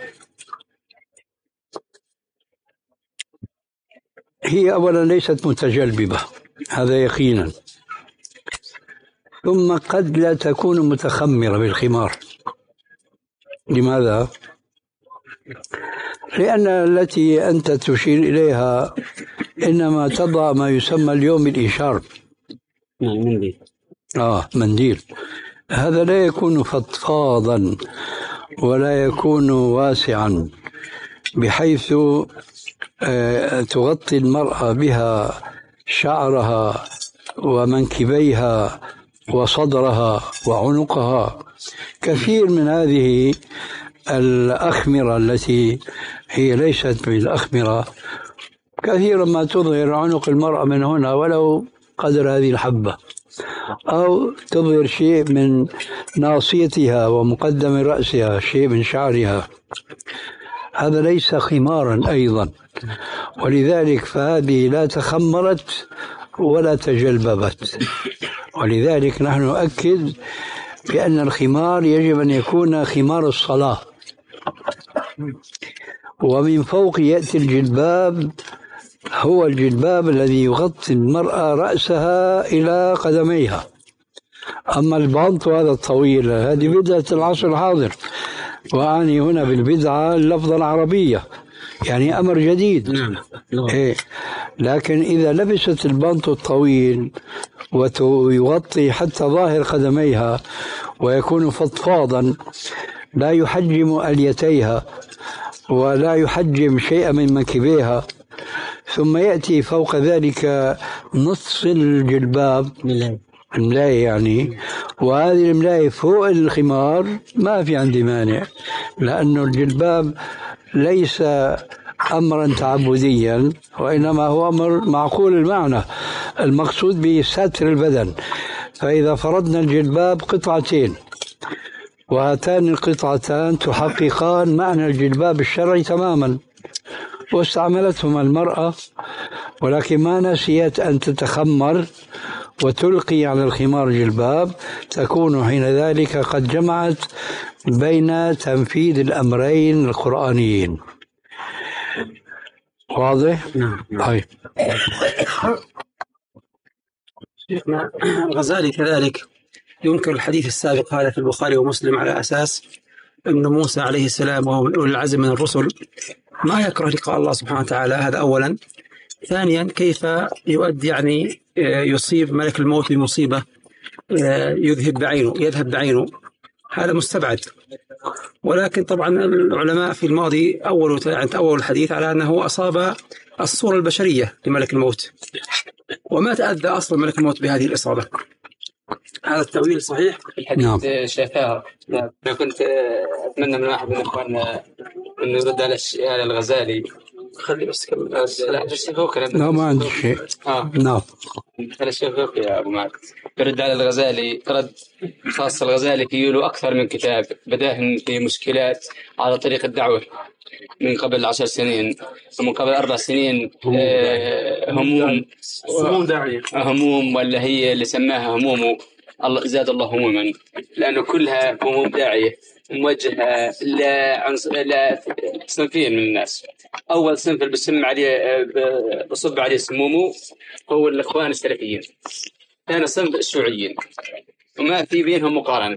هي أولا ليست متجلببة، هذا يقينا. ثم قد لا تكون متخمرة بالخمار. لماذا؟ لأن التي أنت تشير إليها إنما تضع ما يسمى اليوم الإشارب. منديل. آه منديل. هذا لا يكون فضفاضا ولا يكون واسعا بحيث آه تغطي المرأة بها شعرها ومنكبيها وصدرها وعنقها. كثير من هذه الأخمرة التي هي ليست بالأخمرة كثيرا ما تظهر عنق المرأة من هنا ولو قدر هذه الحبة، أو تظهر شيء من ناصيتها ومقدم رأسها، شيء من شعرها. هذا ليس خمارا أيضا، ولذلك فهذه لا تخمرت ولا تجلببت. ولذلك نحن نؤكد بأن الخمار يجب أن يكون خمار الصلاة، ومن فوق يأتي الجلباب، هو الجلباب الذي يغطي المرأة رأسها إلى قدميها. أما البنط هذا الطويل هذه بدعة العصر الحاضر، وأعني هنا بالبدعة اللفظة العربية، يعني أمر جديد. نعم. إيه. لكن إذا لبست البنط الطويل ويغطي حتى ظاهر قدميها ويكون فضفاضا لا يحجم أليتيها ولا يحجم شيئا من منكبيها، ثم يأتي فوق ذلك نصف الجلباب الملاية يعني، وهذه الملاية فوق الخمار، ما في عندي مانع، لأن الجلباب ليس أمرا تعبديا وإنما هو أمر معقول المعنى، المقصود بستر البدن. فإذا فرضنا الجلباب قطعتين وهاتان القطعتان تحققان معنى الجلباب الشرعي تماما، واستعملتهما المرأة ولكن ما نسيت أن تتخمر وتلقي على الخمار جلباب، تكون حين ذلك قد جمعت بين تنفيذ الأمرين القرآنيين. واضح؟ نعم. طيب. شيخنا الغزالي كذلك ينكر الحديث السابق هذا في البخاري ومسلم على أساس أن موسى عليه السلام وهو من أولي العزم من الرسل ما يكره لقاء الله سبحانه وتعالى. هذا أولا. ثانيا كيف يؤدي يعني يصيب ملك الموت بمصيبة يذهب بعينه يذهب بعينه، هذا مستبعد. ولكن طبعا العلماء في الماضي أول أول الحديث على أنه أصاب الصورة البشرية لملك الموت وما تأذى أصلا ملك الموت بهذه الإصابة. هذا التأويل صحيح؟ الحديث نعم. شافها. أنا كنت أتمنى من واحد من إخواننا أنه يرد على على الغزالي. خلي بس كمل. لا بس هو كلام. لا ما عندي شيء. آه. نعم. هذا الشيخ يا أبو معك يرد على الغزالي رد خاص. الغزالي فيه له أكثر من كتاب بداه في مشكلات على طريق الدعوة من قبل عشر سنين ومن قبل أربع سنين. آه هموم هموم داعية هموم ولا هي اللي سماها همومه، الله زاد الله هموما، لأنه كلها هموم داعية موجهة لا صنفين من الناس. أول صنف اللي بسم عليه بصب عليه سمومه هو الإخوان السلفيين، ثاني صنف الشيوعيين، وما في بينهم مقارنة.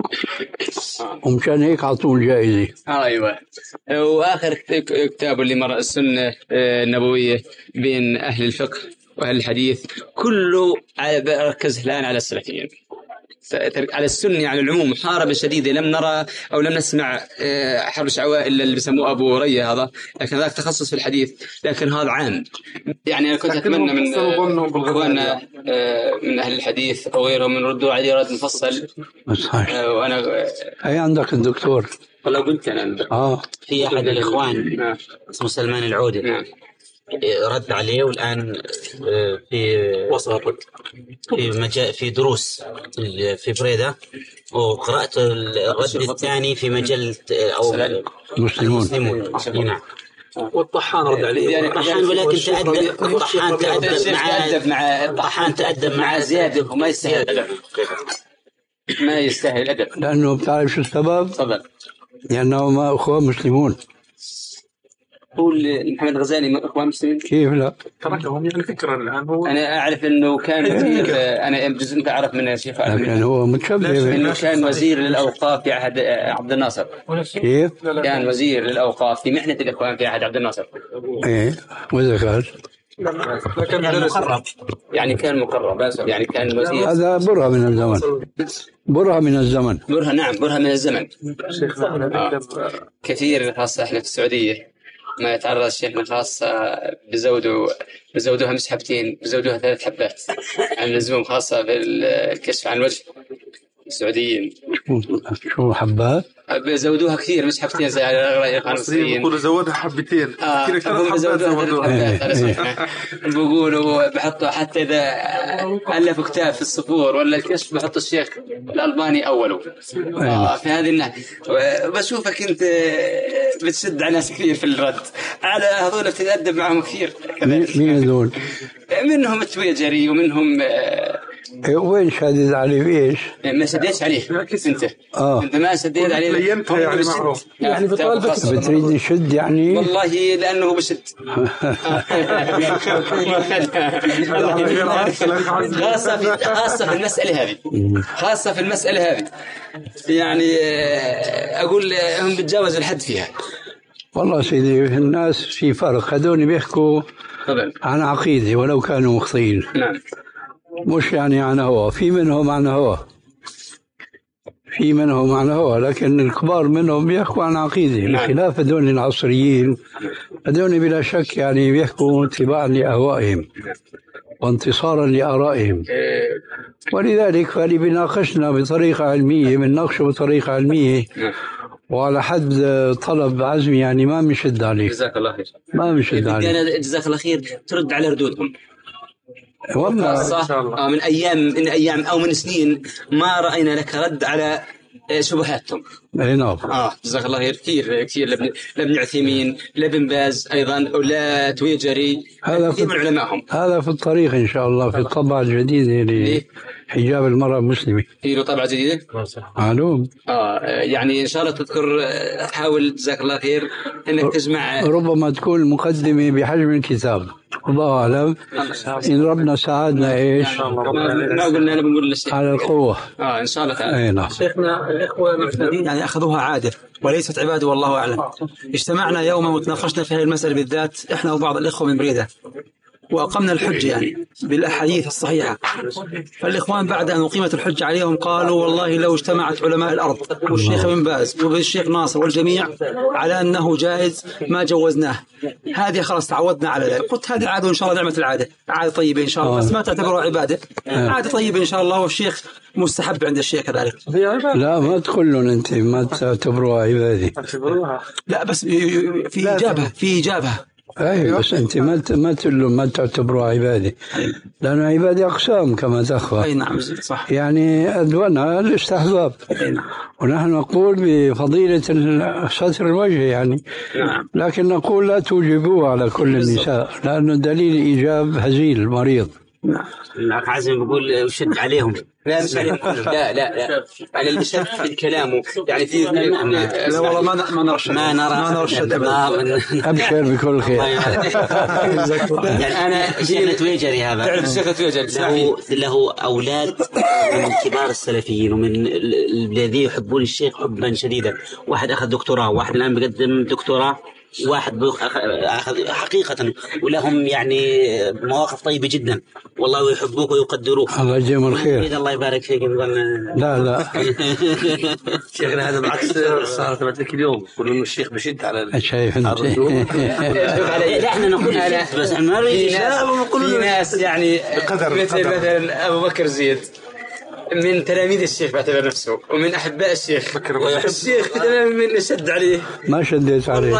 ومشان هيك عطوه الجائزة. ايوه. واخر كتاب اللي مر السنه النبويه بين اهل الفقه واهل الحديث كله ركز الان على السلفيين، على السنة على العموم محاربة شديدة. لم نرى أو لم نسمع حرب شعواء إلا اللي بيسموه أبو رية هذا، لكن هذاك تخصص في الحديث، لكن هذا عام. يعني أنا كنت أتمنى من إخواننا من أهل الحديث أو غيرهم من ردوا علي رد مفصل. وأنا أي عندك الدكتور والله قلت أنا آه في أحد الإخوان اسمه سلمان العودي نعم رد عليه، والآن في وصل في مجال في دروس في بريدة، وقرأت الرد الثاني في مجلة أو مسلمون. نعم. والطحان رد عليه يعني الطحان، ولكن تأدب الطحان تأدب مع الطحان تأدب مع زيادة وما يستاهل ما يستاهل الأدب. لأنه بتعرف شو السبب؟ تفضل. لأنه ما أخوة مسلمون. هو محمد غزالي اخوان مسلمين كيف لا؟ تركهم يعني فكرا الان هو انا اعرف انه كان وزير، انا جزء انت اعرف من الشيخ، لكن هو متشبه انه كان وزير للاوقاف في عهد عبد الناصر. كيف؟ كان وزير للاوقاف في محنه الاخوان في عهد عبد الناصر. ايه وإذا كان لكن مقرب، يعني كان مقرب، يعني كان وزير. هذا برهة من الزمن، برهة من الزمن برهة نعم برهة من الزمن. آه. كثير خاصة احنا في السعودية ما يتعرض شيخنا خاصة بزودوا بزودوها مسحبتين، بزودوها ثلاث حبات عن اللزوم، خاصة بالكشف عن الوجه السعوديين. شو حبات؟ بزودوها كثير مسحبتين زي المصريين بيقولوا زودها حبتين. آه هم بزودوها ثلاث حبات. بيقولوا بحطوا حتى إذا ألفوا كتاب في الصفور ولا الكشف بحطوا الشيخ الألباني أوله. آه في هذه الناحية. بشوفك أنت بتشد على ناس كثير في الرد على هذول، بتتأدب معهم كثير. مين هذول؟ منهم التويجري ومنهم إيه وين شادد عليه بإيش؟ ما سديتش عليه أنت. آه. أنت ما سديت عليه. لينتها يعني معروف. يعني بطالبك بتريد نشد يعني؟ والله لأنه بشد. خاصة في خاصة في المسألة هذه، خاصة في المسألة هذه يعني أقول هم بتجاوزوا الحد فيها. والله سيدي الناس في فرق، هذول بيحكوا عن عقيدة ولو كانوا مخطئين. نعم. مش يعني عن هو، في منهم عن هو، في منهم عن هو، لكن الكبار منهم بيحكوا عن عقيدة، بخلاف هذول العصريين. هذول بلا شك يعني بيحكوا اتباعا لأهوائهم وانتصارا لآرائهم، ولذلك فاللي بيناقشنا بطريقة علمية بنناقشه بطريقة علمية وعلى حد طلب عزمي، يعني ما بنشد عليه. جزاك الله خير. ما بنشد عليه. جزاك الله خير. ترد على ردودهم والله من أيام من أيام أو من سنين ما رأينا لك رد على شبهاتهم. اي نعم. اه جزاك الله خير. كثير كثير لابن لابن عثيمين، لابن باز ايضا، ولا تويجري، هذا كثير من علمائهم. هذا في الطريق ان شاء الله في الطبعه الجديده لحجاب المراه المسلمه. في له طبعه جديده؟ معلوم. اه يعني ان شاء الله تذكر، تحاول جزاك الله خير انك تجمع، ربما تكون المقدمه بحجم الكتاب، الله اعلم. ان ربنا ساعدنا ايش ما قلنا انا بنقول للشيخ على القوه. اه ان شاء الله تعالى. اي نعم. شيخنا الاخوه المعتدين يعني اخذوها عاده وليست عباده، والله اعلم. اجتمعنا يوما وتناقشنا في هذه المساله بالذات احنا وبعض الاخوه من بريده، وأقمنا الحجة يعني بالأحاديث الصحيحة. فالإخوان بعد أن أقيمت الحجة عليهم قالوا والله لو اجتمعت علماء الأرض والشيخ بن باز والشيخ ناصر والجميع على أنه جائز ما جوزناه. هذه خلاص تعودنا على ذلك. قلت هذه عادة إن شاء الله، نعمة العادة، عادة طيبة إن شاء الله، بس ما تعتبرها عبادة، عادة طيبة إن شاء الله. والشيخ مستحب عند الشيخ كذلك. لا ما تقولون أنت ما تعتبروها عبادة. لا بس في إجابة، في إجابة. أي بس أنت ما ما تقول ما تعتبروها عبادة، لأن عبادة أقسام كما تخفى. أي نعم صح. يعني أدونها الاستحباب، ونحن نقول بفضيلة ستر الوجه يعني، لكن نقول لا توجبوه على كل النساء، لأنه دليل إيجاب هزيل مريض. الأخ عزمي بيقول وشد عليهم. لا مش عليهم كلهم. لا لا لا أنا اللي شك في كلامه يعني في لا والله ما ما نرى الشد ما نرى ما نرى الشد أبدا. أبشر بكل خير. يعني أنا شيخ تويجري هذا تعرف الشيخ تويجري له, له أولاد من كبار السلفيين ومن الذين يحبون الشيخ حبا شديدا. واحد أخذ دكتوراه، واحد الآن بيقدم دكتوراه، واحد أخذ حقيقة، ولهم يعني مواقف طيبة جدا والله يحبوك ويقدروك. الله يجزيهم الخير. الله يبارك فيك. لا لا شيخنا هذا بالعكس صارت لك اليوم يقولون إنه الشيخ بشد على شايف انت. لا احنا نقول بس ما في ناس يعني مثل مثلا أبو بكر زيد من تلاميذ الشيخ بعتبر نفسه ومن أحباء الشيخ. الشيخ تمام من شد عليه. ما شديت عليه.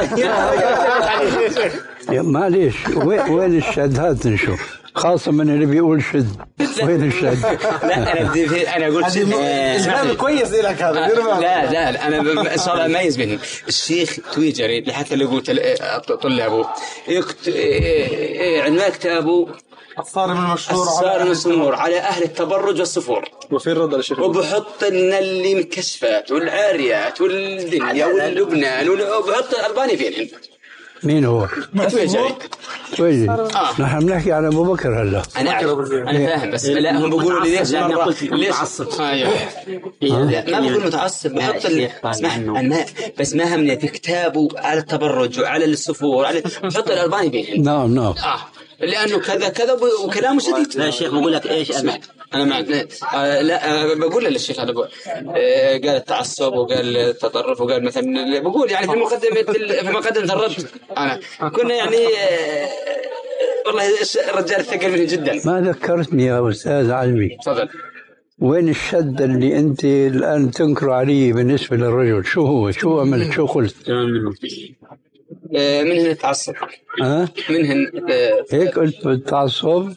معليش وين الشد؟ هات نشوف، خاصة من اللي بيقول شد. وين الشد؟ لا أنا بدي أنا أقول إسلام كويس لك هذا. لا لا أنا إن شاء الله أميز بينهم. الشيخ تويجري لحتى اللي قلت طلابه يكت عنوان كتابه الصارم المشهور الصارم المشهور على أهل التبرج والسفور. وفين رد على الشيخ؟ وبحط لنا اللي مكشفات والعاريات والدنيا واللبنان وبحط الألباني فين. مين هو؟ تويجري. تويجري. آه. نحن بنحكي على أبو بكر هلا. أنا أنا فاهم بس لا هم بيقولوا لي ليش مرة ليش متعصب؟ أيوه. ما بقول متعصب بحط اسمح أنا بس ما همني في كتابه على التبرج وعلى السفور على بحط الألباني فين. نعم نعم. آه. لأنه كذا كذا وكلامه شديد. لا الشيخ بقول لك إيش أسمع أنا معك. آه لا آه بقول للشيخ هذا آه قال التعصب وقال التطرف وقال مثلا بقول يعني في مقدمة في مقدمة الرد أنا كنا يعني آه والله الرجال ثقل مني جدا. ما ذكرتني يا أستاذ علمي. تفضل. وين الشد اللي أنت الآن تنكر عليه بالنسبة للرجل؟ شو هو؟ شو عملت؟ شو قلت؟ آه منهن التعصب. ها؟ منهن آه هيك قلت بالتعصب؟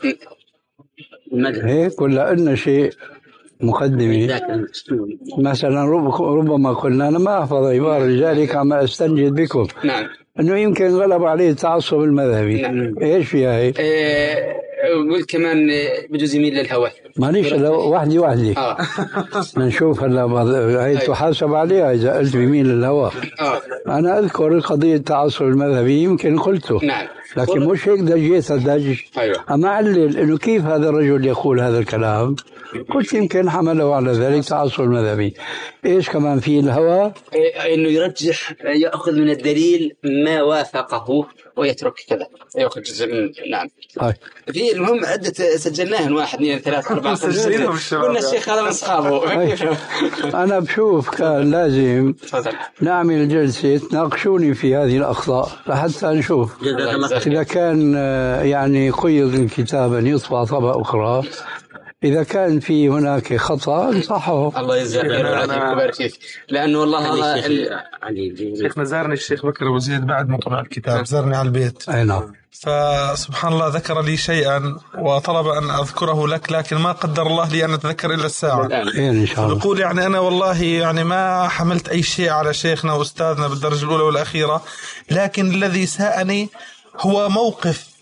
هيك ولا أن شيء مقدمة؟ مثلا ربما قلنا أنا ما أحفظ عبارة لذلك عم أستنجد بكم. نعم. أنه يمكن غلب عليه التعصب المذهبي. نعم. إيش فيها هي؟ آه قلت كمان بجوز يميل للهوى. معليش لو وحدي وحدي. آه. نشوف هلا هي تحاسب عليها إذا قلت بيميل للهوى. آه. أنا أذكر قضية التعصب المذهبي يمكن قلته. نعم. لكن مش هيك دجيت دج. أيوة. أما أعلل إنه كيف هذا الرجل يقول هذا الكلام. قلت يمكن حمله على ذلك تعصب المذهبي. إيش كمان في الهوى؟ إنه يرجح يأخذ من الدليل ما وافقه ويترك كذا يأخذ جزء من. نعم. هاي. في المهم عدة سجلناها واحد اثنين ثلاثة أربعة خمسة قلنا الشيخ هذا من أصحابه. أنا بشوف كان لازم نعمل جلسة تناقشوني في هذه الأخطاء لحتى نشوف إذا كان يعني قيض الكتاب أن يطبع طبعة أخرى، إذا كان في هناك خطأ نصحه. الله يجزاك ويبارك فيك. لأنه والله هذا شيخنا زارني الشيخ بكر أبو زيد بعد ما طبع الكتاب، زارني على البيت. أي نعم. فسبحان الله ذكر لي شيئا وطلب أن أذكره لك، لكن ما قدر الله لي أن أتذكر إلا الساعة. إن شاء الله. يقول يعني أنا والله يعني ما حملت أي شيء على شيخنا وأستاذنا بالدرجة الأولى والأخيرة، لكن الذي ساءني هو موقف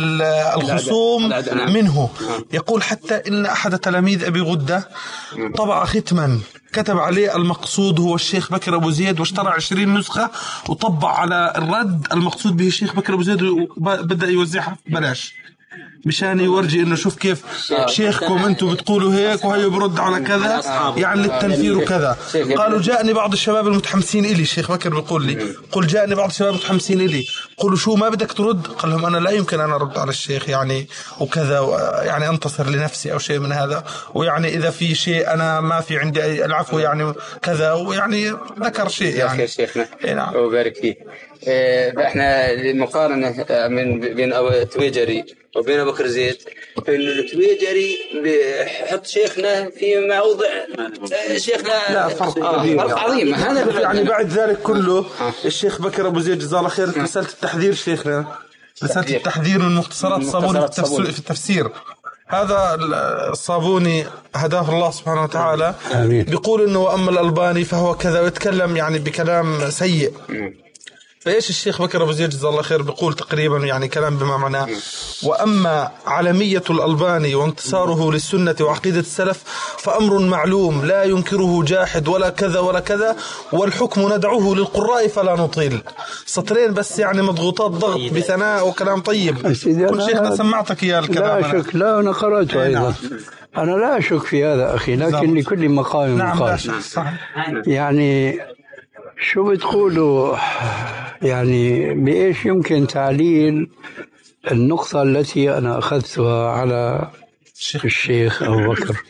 الخصوم منه. يقول حتى إن أحد تلاميذ أبي غدة طبع ختما كتب عليه المقصود هو الشيخ بكر أبو زيد، واشترى عشرين نسخة وطبع على الرد المقصود به الشيخ بكر أبو زيد وبدأ يوزعها بلاش مشان يورجي إنه شوف كيف شيخكم أنتم بتقولوا هيك وهي برد على كذا يعني للتنفير وكذا. قالوا جاءني بعض الشباب المتحمسين إلي، الشيخ بكر بيقول لي قل جاءني بعض الشباب المتحمسين إلي قولوا شو ما بدك ترد؟ قال لهم أنا لا يمكن أن أرد على الشيخ يعني وكذا يعني أنتصر لنفسي أو شيء من هذا، ويعني إذا في شيء أنا ما في عندي أي العفو يعني كذا، ويعني ذكر شيء يعني. شيخنا نعم وبارك فيه. احنا المقارنة من بين أبو تويجري وبين أبو بكر زيد إنه التويجري بحط شيخنا في موضع شيخنا لا فرق كبير فرق عظيم. هذا يعني بعد ذلك كله الشيخ بكر أبو زيد جزاه الله خير رسالة التحذير شيخنا رسالة التحذير من مختصرات الصابوني في التفسير. هذا الصابوني هداه الله سبحانه وتعالى بيقول إنه وأما الألباني فهو كذا ويتكلم يعني بكلام سيء. فإيش الشيخ بكر أبو زيد جزاه الله خير بيقول تقريبا يعني كلام بما معناه وأما علمية الألباني وانتصاره للسنة وعقيدة السلف فأمر معلوم لا ينكره جاحد ولا كذا ولا كذا، والحكم ندعوه للقراء فلا نطيل. سطرين بس يعني مضغوطات ضغط بثناء وكلام طيب. كل شيخنا سمعتك إياه الكلام. لا شك، لا أنا قرأته أيضا. أنا لا أشك في هذا أخي، لكن لكل مقام مقال. يعني شو بتقولوا يعني بإيش يمكن تعليل النقطة التي أنا أخذتها على الشيخ أبو بكر؟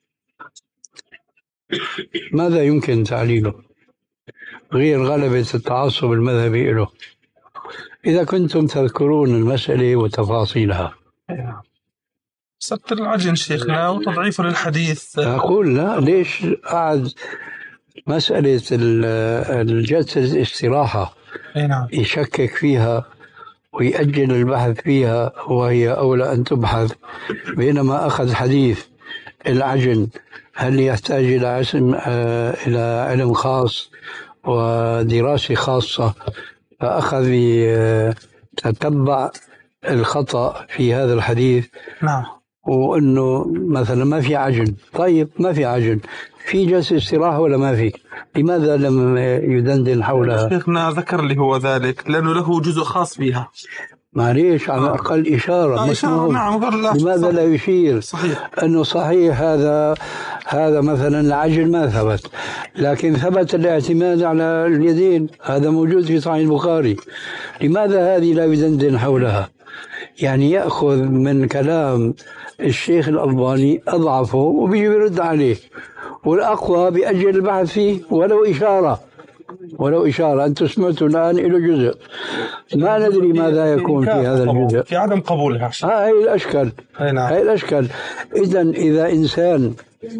ماذا يمكن تعليله غير غلبة التعصب المذهبي له، إذا كنتم تذكرون المسألة وتفاصيلها؟ ستر العجن شيخنا وتضعيفه للحديث. أقول لا، ليش قعد مسألة الجلسة الاستراحة يشكك فيها ويأجل البحث فيها وهي أولى أن تبحث، بينما أخذ حديث العجن هل يحتاج إلى علم إلى علم خاص ودراسة خاصة، فأخذ يتتبع الخطأ في هذا الحديث. نعم. وأنه مثلا ما في عجن. طيب ما في عجن، في جلسة استراحة ولا ما في؟ لماذا لم يدندن حولها؟ شيخنا ذكر لي هو ذلك لأنه له جزء خاص بها. معليش على الأقل إشارة. آه إشارة نعم. لماذا لا يشير صحيح. أنه صحيح هذا هذا مثلا العجل ما ثبت، لكن ثبت الاعتماد على اليدين، هذا موجود في صحيح البخاري، لماذا هذه لا يدندن حولها؟ يعني يأخذ من كلام الشيخ الألباني أضعفه وبيجي يرد عليه، والأقوى بيأجل البحث فيه ولو إشارة ولو إشارة. أنتم سمعتوا الآن له جزء، ما ندري ماذا يكون في هذا الجزء، في عدم قبولها. هاي الأشكال. هاي الأشكال. إذن إذا إنسان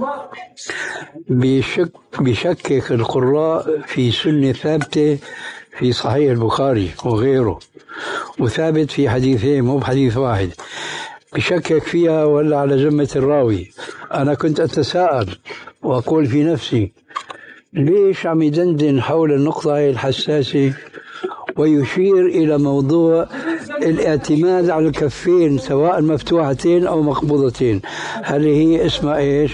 بيشك بيشكك القراء في سنة ثابتة في صحيح البخاري وغيره، وثابت في حديثين مو بحديث واحد، بشكك فيها ولا على ذمة الراوي، أنا كنت أتساءل وأقول في نفسي ليش عم يدندن حول النقطة الحساسة ويشير إلى موضوع الاعتماد على الكفين سواء مفتوحتين أو مقبوضتين، هل هي اسمها إيش؟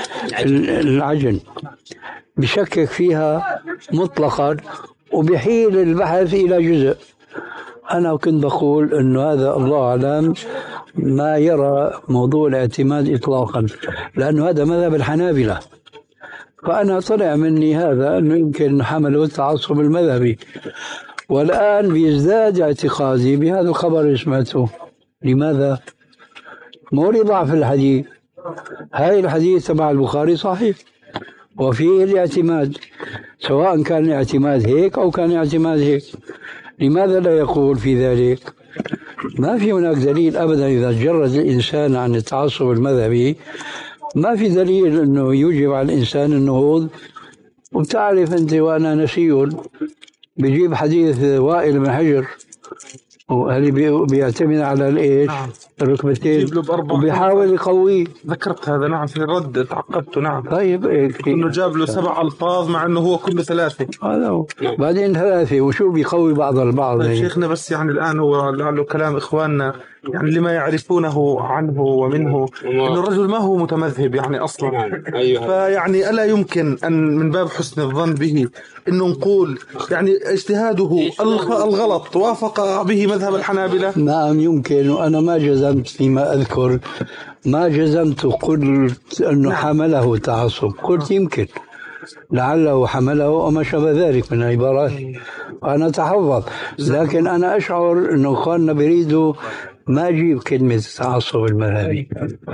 العجن. بشكك فيها مطلقا وبحيل البحث إلى جزء. أنا كنت بقول أنه هذا الله أعلم ما يرى موضوع الاعتماد إطلاقا، لأنه هذا مذهب الحنابلة، فأنا طلع مني هذا أنه يمكن حمله التعصب المذهبي، والآن بيزداد اعتقادي بهذا الخبر اللي سمعته. لماذا؟ مو لضعف الحديث، هاي الحديث تبع البخاري صحيح وفيه الاعتماد، سواء كان الاعتماد هيك أو كان الاعتماد هيك، لماذا لا يقول في ذلك؟ ما في هناك دليل أبدا. إذا جرد الإنسان عن التعصب المذهبي ما في دليل أنه يوجب على الإنسان النهوض. وبتعرف أنت وأنا نسي بيجيب حديث وائل بن حجر وهذه بيعتمد على الإيش؟ نعم. الركبتين وبيحاول يقويه. ذكرت هذا نعم في الرد تعقبته. نعم. طيب إنه جاب له سبع ألفاظ مع إنه هو كله ثلاثة. هذا هو. بعدين ثلاثة وشو بيقوي بعض البعض. طيب شيخنا بس يعني الآن هو لعله كلام إخواننا يعني لما يعرفونه عنه ومنه إنه الرجل ما هو متمذهب يعني أصلا. أيوة. فيعني ألا يمكن أن من باب حسن الظن به إنه نقول يعني اجتهاده الغلط وافق به مذهب الحنابلة؟ نعم يمكن، وأنا ما جزمت فيما أذكر، ما جزمت قلت أنه حمله تعصب، قلت يمكن لعله حمله وما شابه ذلك من العبارات، وأنا أتحفظ، لكن أنا أشعر أنه أخواننا بيريدوا ما أجيب كلمة تعصب المذهبي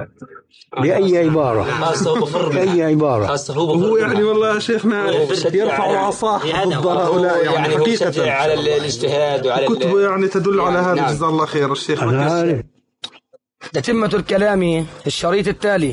بأي عبارة بأي عبارة. هو يعني والله شيخنا يرفع العصا ضد هؤلاء يعني حقيقة على الاجتهاد وعلى كتبه يعني تدل على هذا. جزاه الله خير الشيخ. تتمة الكلام الشريط التالي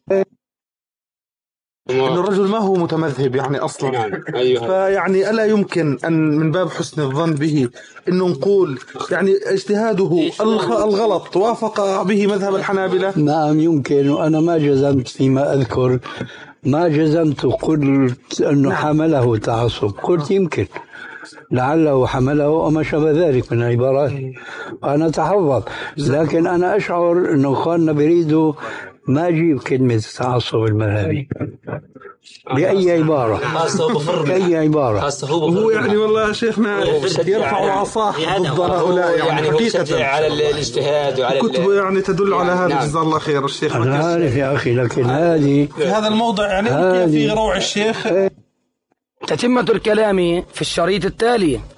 إنه الرجل ما هو متمذهب يعني أصلا. أيوة. فيعني ألا يمكن أن من باب حسن الظن به إنه نقول يعني اجتهاده الغلط وافق به مذهب الحنابلة؟ نعم يمكن، وأنا ما جزمت فيما أذكر، ما جزمت قلت أنه حمله تعصب، قلت يمكن لعله حمله وما شابه ذلك من العبارات، وأنا أتحفظ، لكن أنا أشعر أنه أخواننا بيريدوا ما أجيب كلمة التعصب المذهبي بأي عبارة، بأي عبارة. هو يعني والله شيخنا يرفع عصاه ضد هؤلاء يعني حقيقة على الاجتهاد وعلى كتبه يعني تدل على هذا. نعم. جزاه الله خير الشيخ. أنا عارف يا أخي، لكن هذه في هذا الموضع يعني في روع الشيخ. تتمة الكلام في الشريط التالي.